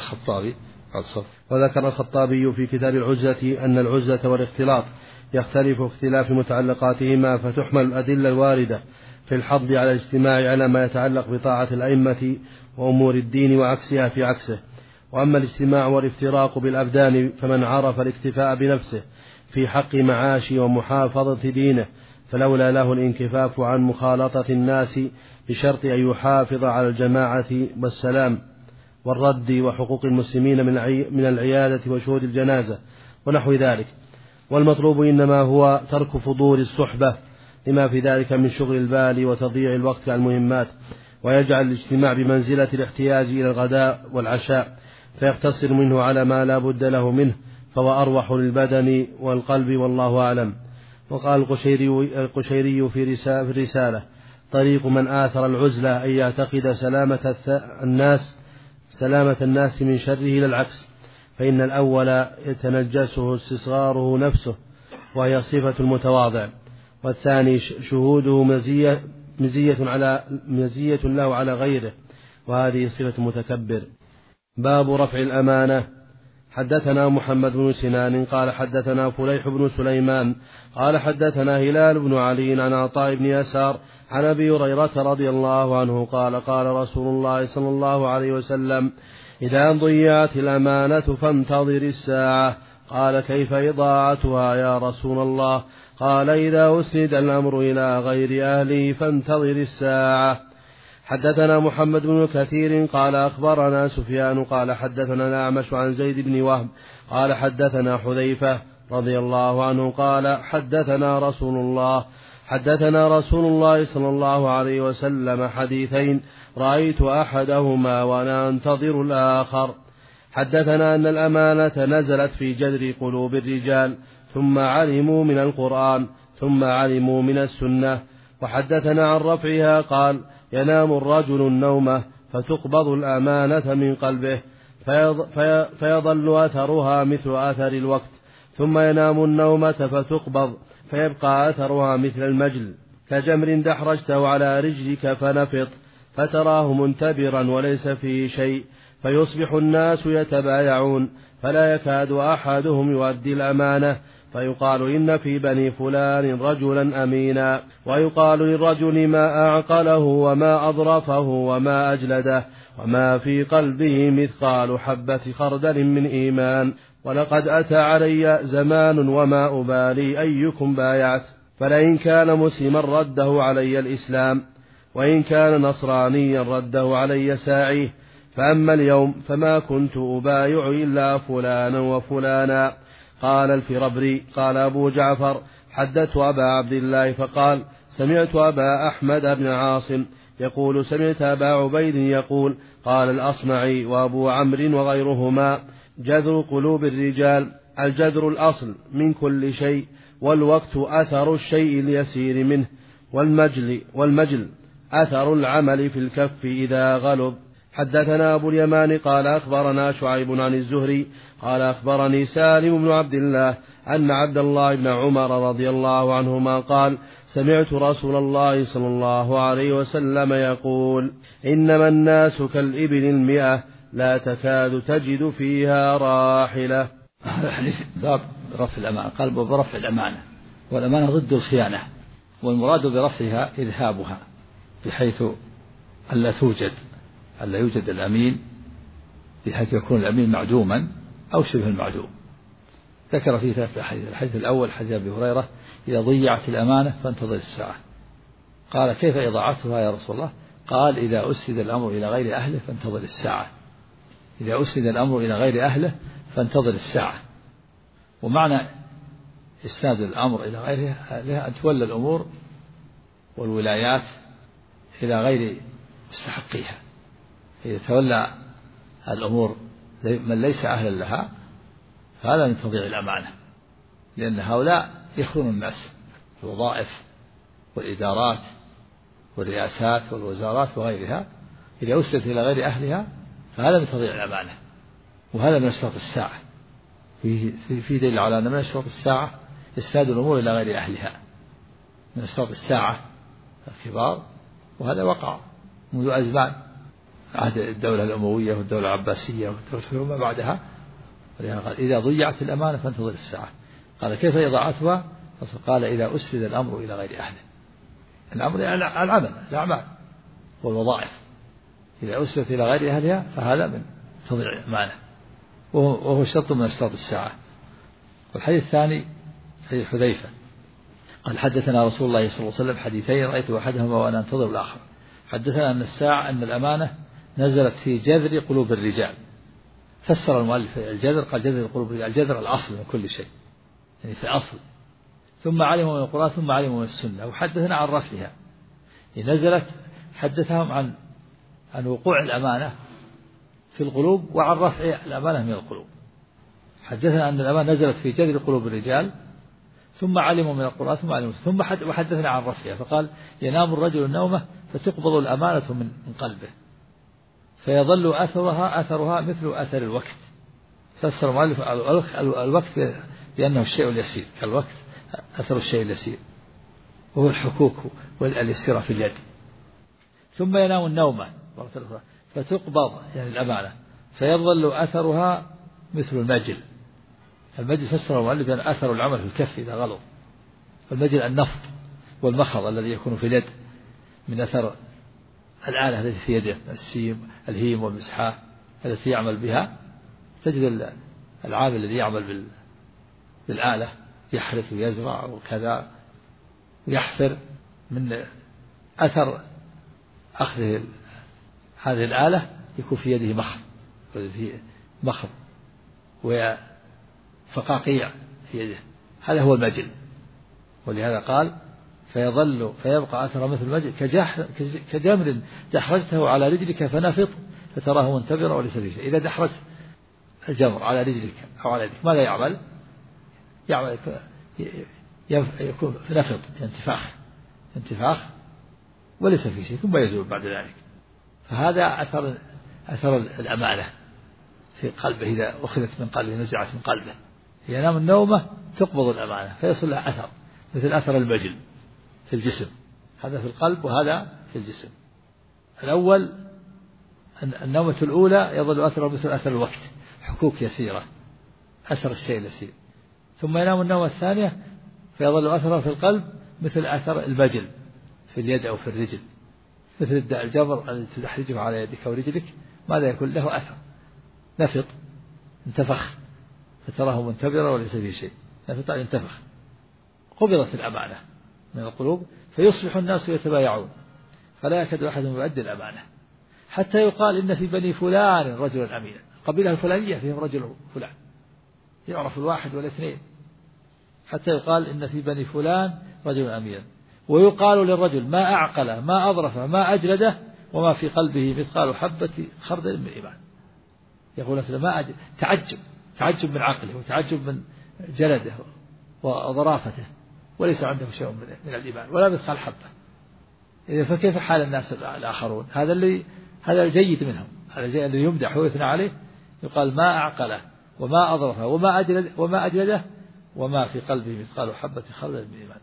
وذكر الخطابي في كتاب العزة أن العزة والاختلاط يختلف اختلاف متعلقاتهما، فتحمل الأدلة الواردة في الحض على الاجتماع على ما يتعلق بطاعة الأئمة وأمور الدين وعكسها في عكسه. وأما الاجتماع والافتراق بالأبدان فمن عرف الاكتفاء بنفسه في حق معاش ومحافظة دينه فلولا له الانكفاف عن مخالطة الناس بشرط أن يحافظ على الجماعة والسلام والرد وحقوق المسلمين من العيادة وشهود الجنازة ونحو ذلك. والمطلوب إنما هو ترك فضول الصحبة لما في ذلك من شغل البال وتضييع الوقت عن المهمات، ويجعل الاجتماع بمنزلة الاحتياج إلى الغداء والعشاء فيقتصر منه على ما لا بد له منه، فهو أروح للبدن والقلب والله أعلم. وقال القشيري في الرسالة طريق من آثر العزلة أن يعتقد سلامة الناس من شره إلى العكس، فإن الأول يتنجسه استصغاره نفسه وهي صفة المتواضع، والثاني شهوده مزية له على غيره وهذه صفة المتكبر. باب رفع الأمانة. حدثنا محمد بن سنان قال حدثنا فليح بن سليمان قال حدثنا هلال بن علي عن عطاء بن يسار عن أبي هريرة رضي الله عنه قال قال رسول الله صلى الله عليه وسلم إذا ضيعت الأمانة فانتظر الساعة. قال كيف إضاعتها يا رسول الله؟ قال إذا أسند الأمر إلى غير أهله فانتظر الساعة. حدثنا محمد بن كثير قال أخبرنا سفيان قال حدثنا الأعمش عن زيد بن وهب قال حدثنا حذيفة رضي الله عنه قال حدثنا رسول الله صلى الله عليه وسلم حديثين رأيت أحدهما وأنا أنتظر الآخر. حدثنا أن الأمانة نزلت في جذر قلوب الرجال ثم علموا من القرآن ثم علموا من السنة. وحدثنا عن رفعها قال ينام الرجل النومة فتقبض الأمانة من قلبه فيظل أثرها مثل أثر الوقت، ثم ينام النومة فتقبض فيبقى أثرها مثل المجل، كجمر دحرجته على رجلك فنفط فتراه منتبرا وليس فيه شيء، فيصبح الناس يتبايعون فلا يكاد أحدهم يؤدي الأمانة، فيقال إن في بني فلان رجلا أمينا، ويقال للرجل ما أعقله وما أظرفه وما أجلده وما في قلبه مثقال حبة خردل من إيمان، ولقد أتى علي زمان وما أبالي أيكم بايعت، فلئن كان مسلما رده علي الإسلام، وإن كان نصرانيا رده علي ساعيه، فأما اليوم فما كنت أبايع إلا فلانا وفلانا. قال الفربري قال أبو جعفر حدثت أبا عبد الله فقال سمعت أبا أحمد بن عاصم يقول سمعت أبا عبيد يقول قال الأصمعي وأبو عمرو وغيرهما جذر قلوب الرجال الجذر الأصل من كل شيء، والوقت أثر الشيء اليسير منه، والمجل أثر العمل في الكف إذا غلب. حدثنا أبو اليمان قال أخبرنا شعيب عن الزهري قال أخبرني سالم بن عبد الله أن عبد الله بن عمر رضي الله عنهما قال سمعت رسول الله صلى الله عليه وسلم يقول إنما الناس كالإبل 100 لا تكاد تجد فيها راحلة. هذا الحديث باب رفع الأمانة، قال باب رفع الأمانة، والأمانة ضد الخيانة، والمراد برفعها إذهابها بحيث ألا يوجد الأمين، بحيث يكون الأمين معدوما أو شبه المعدوم. ذكر فيه 3 أحاديث. الحديث الأول حديث أبي هريرة إذا ضيعت الأمانة فانتظر الساعة. قال كيف إضاعتها يا رسول الله؟ قال إذا أسد الأمر إلى غير أهله فانتظر الساعة. إذا أسد الأمر إلى غير أهله فانتظر الساعة. ومعنى إسناد الأمر إلى غيره أن تولى الأمور والولايات إلى غير مستحقيها. إذا تولى الأمور من ليس أهلا لها فهذا من تضييع الأمانة، لأن هؤلاء يخونون الناس في الوظائف والإدارات والرئاسات والوزارات وغيرها، إذا أسدت إلى غير أهلها فهذا من تضييع الأمانة، وهذا من أشراط الساعة. في دليل على أن من أشراط الساعة إسناد الأمور إلى غير أهلها، من أشراط الساعة الكبار، وهذا وقع منذ أزمان، عهد الدولة الأموية والدولة العباسية والدولة وما بعدها. قال إذا ضيعت الأمانة فانتظر الساعة. قال كيف إضاعتها؟ قال إذا أسد الأمر إلى غير أهله. الأمر الأعمال والوظائف إذا أسدت إلى غير أهلها فهذا من تضييع الأمانة، وهو شرط من أشراط الساعة. والحديث الثاني حديث حذيفة قال حدثنا رسول الله صلى الله عليه وسلم حديثين رأيت أحدهما وأنا أنتظر الآخر. حدثنا أن الأمانة نزلت في جذر قلوب الرجال. فسر المؤلف الجذر قال جذر قلوب الرجال، الجذر الأصل من كل شيء، يعني في أصل، ثم علموا من القرآن ثم علموا من السنة. وحدثنا عن رفعها، نزلت حدثهم عن وقوع الأمانة في القلوب وعن رفع الأمانة من القلوب. حدثنا أن الأمانة نزلت في جذر قلوب الرجال ثم علموا من القرآن ثم علموا وحدثنا عن رفعها فقال ينام الرجل النومة فتقبض الأمانة من قلبه فيظل أثرها مثل أثر الوقت. فسر المؤلف الوقت بأنه الشيء اليسير، الوقت أثر الشيء اليسير وهو الحكوك واليسيرة في اليد. ثم ينام النومة فتقبض يعني الأمانة فيظل أثرها مثل المجل. المجل فسر المؤلف بأن أثر العمل في الكف إذا غلظ. المجل النفط والمخض الذي يكون في اليد من أثر الآلة التي في يده، الهيم والمسحاة التي يعمل بها. تجد العامل الذي يعمل بالآلة يحرث ويزرع وكذا ويحفر، من أثر أخذ هذه الآلة يكون في يده مخض وفقاقيع في يده، هذا هو المجل. ولهذا قال فيبقى أثر مثل المجل كجمر دحرجته على رجلك فنفط فتراه منتبرا وليس فيه شيء. إذا دحرجت الجمر على رجلك أو على يدك ماذا يعمل يكون في نفط، انتفاخ وليس فيه شيء ثم يزول بعد ذلك. فهذا أثر الأمانة في قلبه إذا أخذت من قلبه نزعت من قلبه، ينام النومة تقبض الأمانة فيصل لها أثر مثل أثر البجل في الجسم، هذا في القلب وهذا في الجسم. الأول النومة الأولى يظل أثر مثل أثر الوقت، حكوك يسيرة، أثر الشيء اليسير، ثم ينام النومة الثانية فيظل أثره في القلب مثل أثر البجل في اليد أو في الرجل، مثل الجبر الذي تدحرجه على يدك أو رجلك، ماذا يكون له أثر؟ نفط انتفخ فتراه منتبرا وليس فيه شيء، نفط انتفخ، قبضت الأمانة من القلوب فيصبح الناس يتبايعون فلا يكاد أحدهم يؤدي الأمانة، حتى يقال إن في بني فلان رجلا أمينا، القبيلة الفلانية فيهم رجل فلان، يعرف الواحد والاثنين، حتى يقال إن في بني فلان رجل أمينا، ويقال للرجل ما أعقله ما أظرفه ما أجلده وما في قلبه مثقال حبة خردل من إيمان. يقول ما تعجب من عقله وتعجب من جلده وظرافته وليس عنده شيء من الإيمان ولا مثقال حبة. إذا فكيف حال الناس الآخرون؟ هذا الجيد منهم، هذا الجيد الذي يمدح ويثنى عليه، يقال ما أعقله وما أظرفه وما أجلده وما في قلبه مثقال حبة خردل من إيمان.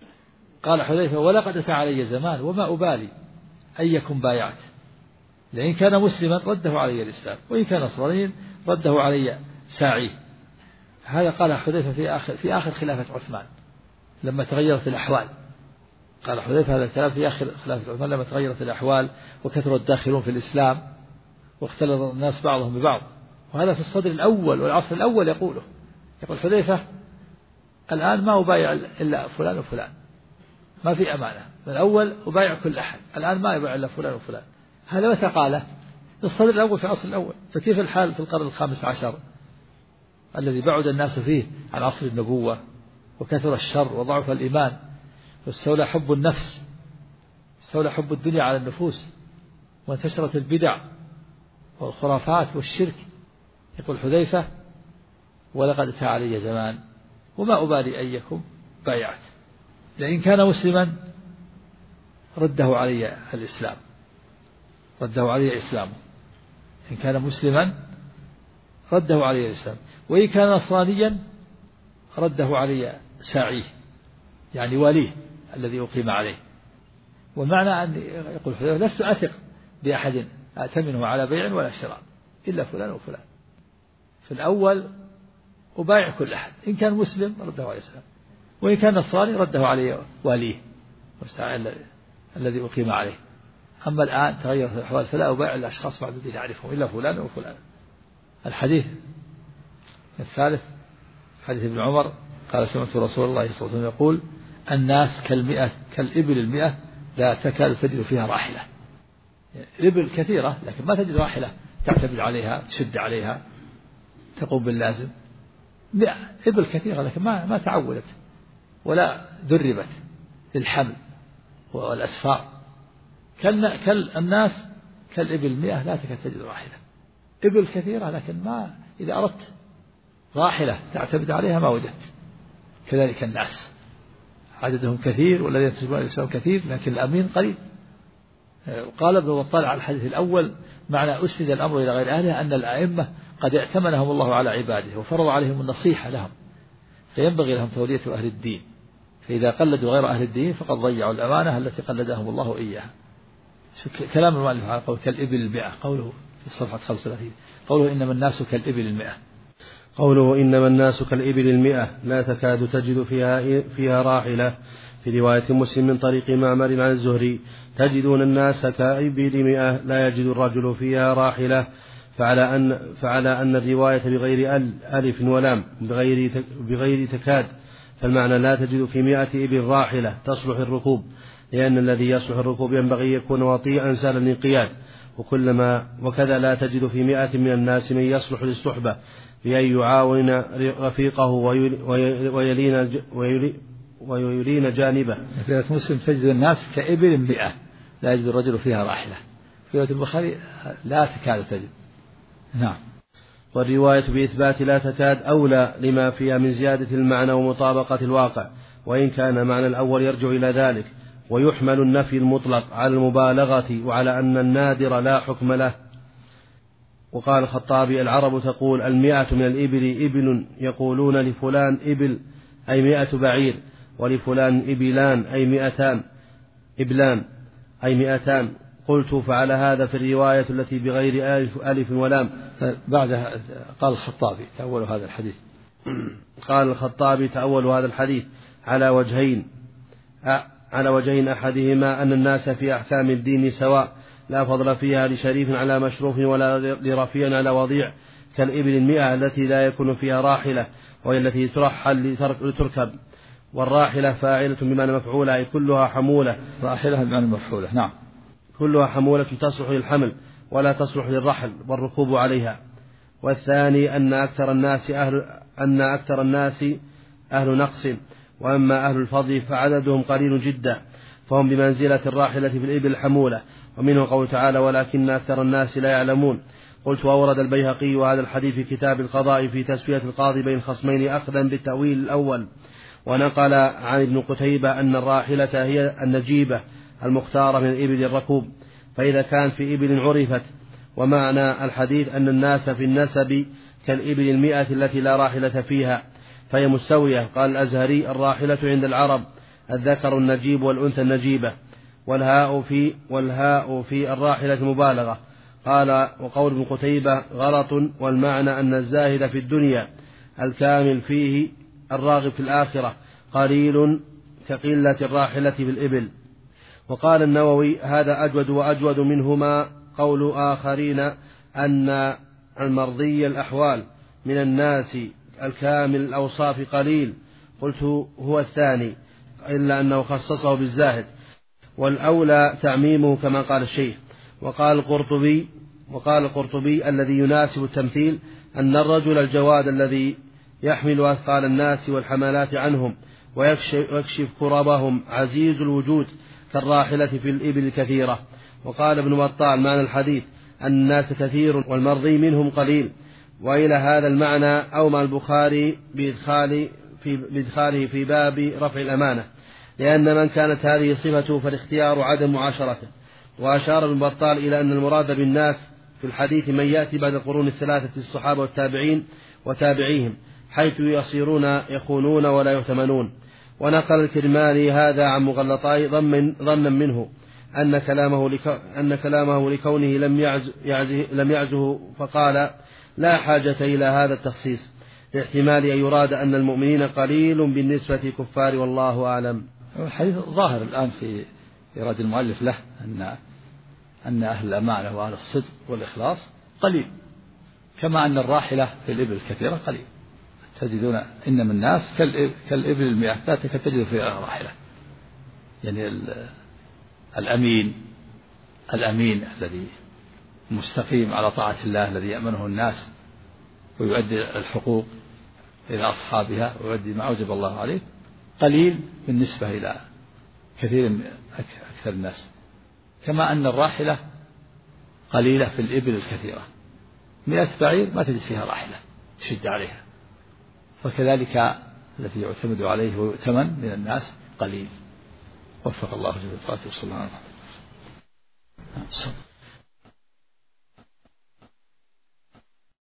قال حذيفة ولقد أتى علي زمان وما أبالي أيكم بايعت، لأن كان مسلما رده علي الإسلام وإن كان نصرانيا رده علي ساعيه. هذا قال حذيفة في آخر خلافة عثمان لما تغيرت الأحوال، قال حذيفة هذا الكلام في آخر خلافة عثمان لما تغيرت الأحوال وكثر الداخلون في الإسلام واختلط الناس بعضهم ببعض، وهذا في الصدر الأول والعصر الأول يقول حذيفة الآن ما أبايع إلا فلان وفلان، ما في أمانة، من الأول أبايع كل أحد، الآن ما يبايع إلا فلان وفلان. هذا متى قاله؟ في الصدر الأول في العصر الأول. فكيف الحال في القرن ال15 الذي بعد الناس فيه عن عصر النبوة وكثر الشر وضعف الإيمان واستولى حب النفس، استولى حب الدنيا على النفوس وانتشرت البدع والخرافات والشرك. يقول حذيفة ولقد أتى علي زمان وما أبالي أيكم بايعت، لأن كان مسلما رده علي الإسلام، رده علي إسلامه، إن كان مسلما رده علي الإسلام، وإن كان نصرانيا رده علي ساعيه يعني واليه الذي أقيم عليه. والمعنى أن يقول حذيفة لست أثق بأحد أأتمنه على بيع ولا شراء إلا فلان وفلان. في الأول أبايع كل أحد، إن كان مسلم رده عليه السلام، وإن كان نصراني رده عليه واليه الذي أقيم عليه. أما الآن تغيرت الأحوال فلا أبايع إلا أشخاص معدودين أعرفهم إلا فلان وفلان. الحديث الثالث حديث ابن عمر قال سمعت رسول الله صلى الله عليه وسلم يقول الناس كالإبل 100 لا تكاد تجد فيها راحلة. الإبل كثيرة لكن ما تجد راحلة تعتمد عليها تشد عليها تقوم باللازم. إبل كثيرة لكن ما تعودت ولا دربت للحمل والأسفار. الناس كالإبل 100 لا تكاد تجد راحلة. إبل كثيرة لكن ما إذا أردت راحلة تعتمد عليها ما وجدت. كذلك الناس عددهم كثير والذين يتبعون الإسلام كثير لكن الأمين قليل. قال ابن بطال على الحديث الأول معنى أسند الأمر إلى غير أهله أن الأئمة قد ائتمنهم الله على عباده وفرض عليهم النصيحة لهم، فينبغي لهم تولية أهل الدين، فإذا قلدوا غير أهل الدين فقد ضيعوا الأمانة التي قلدهم الله إياها. كلام المؤلف على قول كالإبل 100 قوله في الصفحة 35 قوله إنما الناس كالإبل 100 قوله إنما الناس كالإبل 100 لا تكاد تجد فيها راحلة. في رواية مسلم من طريق معمر عن الزهري تجدون الناس كإبل 100 لا يجد الرجل فيها راحلة، فعلى أن الرواية بغير ألف ولام بغير تكاد، فالمعنى لا تجد في 100 إبل راحلة تصلح الركوب، لأن الذي يصلح الركوب ينبغي يكون وطيئا سهل الانقياد، وكذا لا تجد في 100 من الناس من يصلح للصحبة بأن يعاون رفيقه ويلين جانبه. في رواية مسلم تجد الناس كإبل 100 لا يجد الرجل فيها راحلة. في رواية البخاري لا تكاد تجد. نعم. والرواية بإثبات لا تكاد أولى لما فيها من زيادة المعنى ومطابقة الواقع، وإن كان معنى الأول يرجع إلى ذلك. ويحمل النفي المطلق على المبالغة وعلى أن النادر لا حكم له. وقال الخطابي: العرب تقول 100 من الإبل إبل، يقولون لفلان إبل أي 100 بعير، ولفلان إبلان أي 200 إبلان أي 200. قلت: فعلى هذا في الرواية التي بغير ألف ولام. بعدها قال الخطابي تأول هذا الحديث. قال الخطابي: تأول هذا الحديث على وجهين أحدهما أن الناس في أحكام الدين سواء، لا فضل فيها لشريف على مشروف ولا لرفيع على وضيع، كالإبل 100 التي لا يكون فيها راحلة، وهي التي ترحل لتركب، والراحلة فاعلة بمعنى مفعولة، أي كلها حمولة. راحلة بمعنى مفعولة، نعم. كلها حمولة تصلح للحمل ولا تصلح للرحل والركوب عليها. والثاني أن أكثر الناس أهل نقص، وأما أهل الفضل فعددهم قليل جدا، فهم بمنزلة الراحلة في الإبل الحمولة. ومنه قول تعالى: ولكن أكثر الناس لا يعلمون. قلت: وأورد البيهقي هذا الحديث في كتاب القضاء في تسوية القاضي بين خصمين أخذا بالتأويل الأول. ونقل عن ابن قتيبة أن الراحلة هي النجيبة المختارة من الإبل الركوب، فإذا كانت في إبل عرفت. ومعنى الحديث أن الناس في النسب كالإبل 100 التي لا راحلة فيها، فهي مستوية. قال الأزهري: الراحلة عند العرب الذكر النجيب والأنثى النجيبة، والهاء في الراحلة مبالغة. قال: وقول ابن قتيبة غلط، والمعنى أن الزاهد في الدنيا الكامل فيه الراغب في الآخرة قليل كقلة الراحلة في الإبل. وقال النووي: هذا أجود وأجود منهما قول آخرين أن المرضي الأحوال من الناس الكامل الأوصاف قليل. قلت: هو الثاني، إلا أنه خصصه بالزاهد، والأولى تعميمه كما قال الشيخ. وقال القرطبي: الذي يناسب التمثيل أن الرجل الجواد الذي يحمل أثقال الناس والحملات عنهم ويكشف كربهم عزيز الوجود كالراحلة في الإبل الكثيرة. وقال ابن بطال: معنى الحديث أن الناس كثير والمرضي منهم قليل. وإلى هذا المعنى أومى البخاري بإدخاله في باب رفع الأمانة، لأن من كانت هذه صفته فالاختيار عدم معاشرته. وأشار ابن بطال إلى أن المراد بالناس في الحديث من يأتي بعد القرون الثلاثة الصحابة والتابعين وتابعيهم، حيث يصيرون يخونون ولا يؤتمنون. ونقل الكرماني هذا عن مغلطاي ظنا منه أن كلامه لكونه لم يعزه، فقال: لا حاجة إلى هذا التخصيص، لاحتمال أن يراد أن المؤمنين قليل بالنسبة للكفار، والله أعلم. الحديث ظاهر الآن في إرادة المؤلف له أن أهل الأمانة وأهل الصدق والإخلاص قليل، كما أن الراحلة في الإبل الكثيرة قليل. تجدون إن من الناس كالإبل 100 لا تجد فيها راحلة. يعني الأمين الذي مستقيم على طاعة الله، الذي يأمنه الناس ويؤدي الحقوق إلى أصحابها ويؤدي ما أوجب الله عليه، قليل بالنسبة إلى كثير من أكثر الناس. كما أن الراحلة قليلة في الإبل الكثيرة، 100 بعير ما تجد فيها راحلة تشد عليها، فكذلك الذي يعتمد عليه ويؤتمن من الناس قليل. وفق الله جل وعلا وصلى الله عليه وسلم.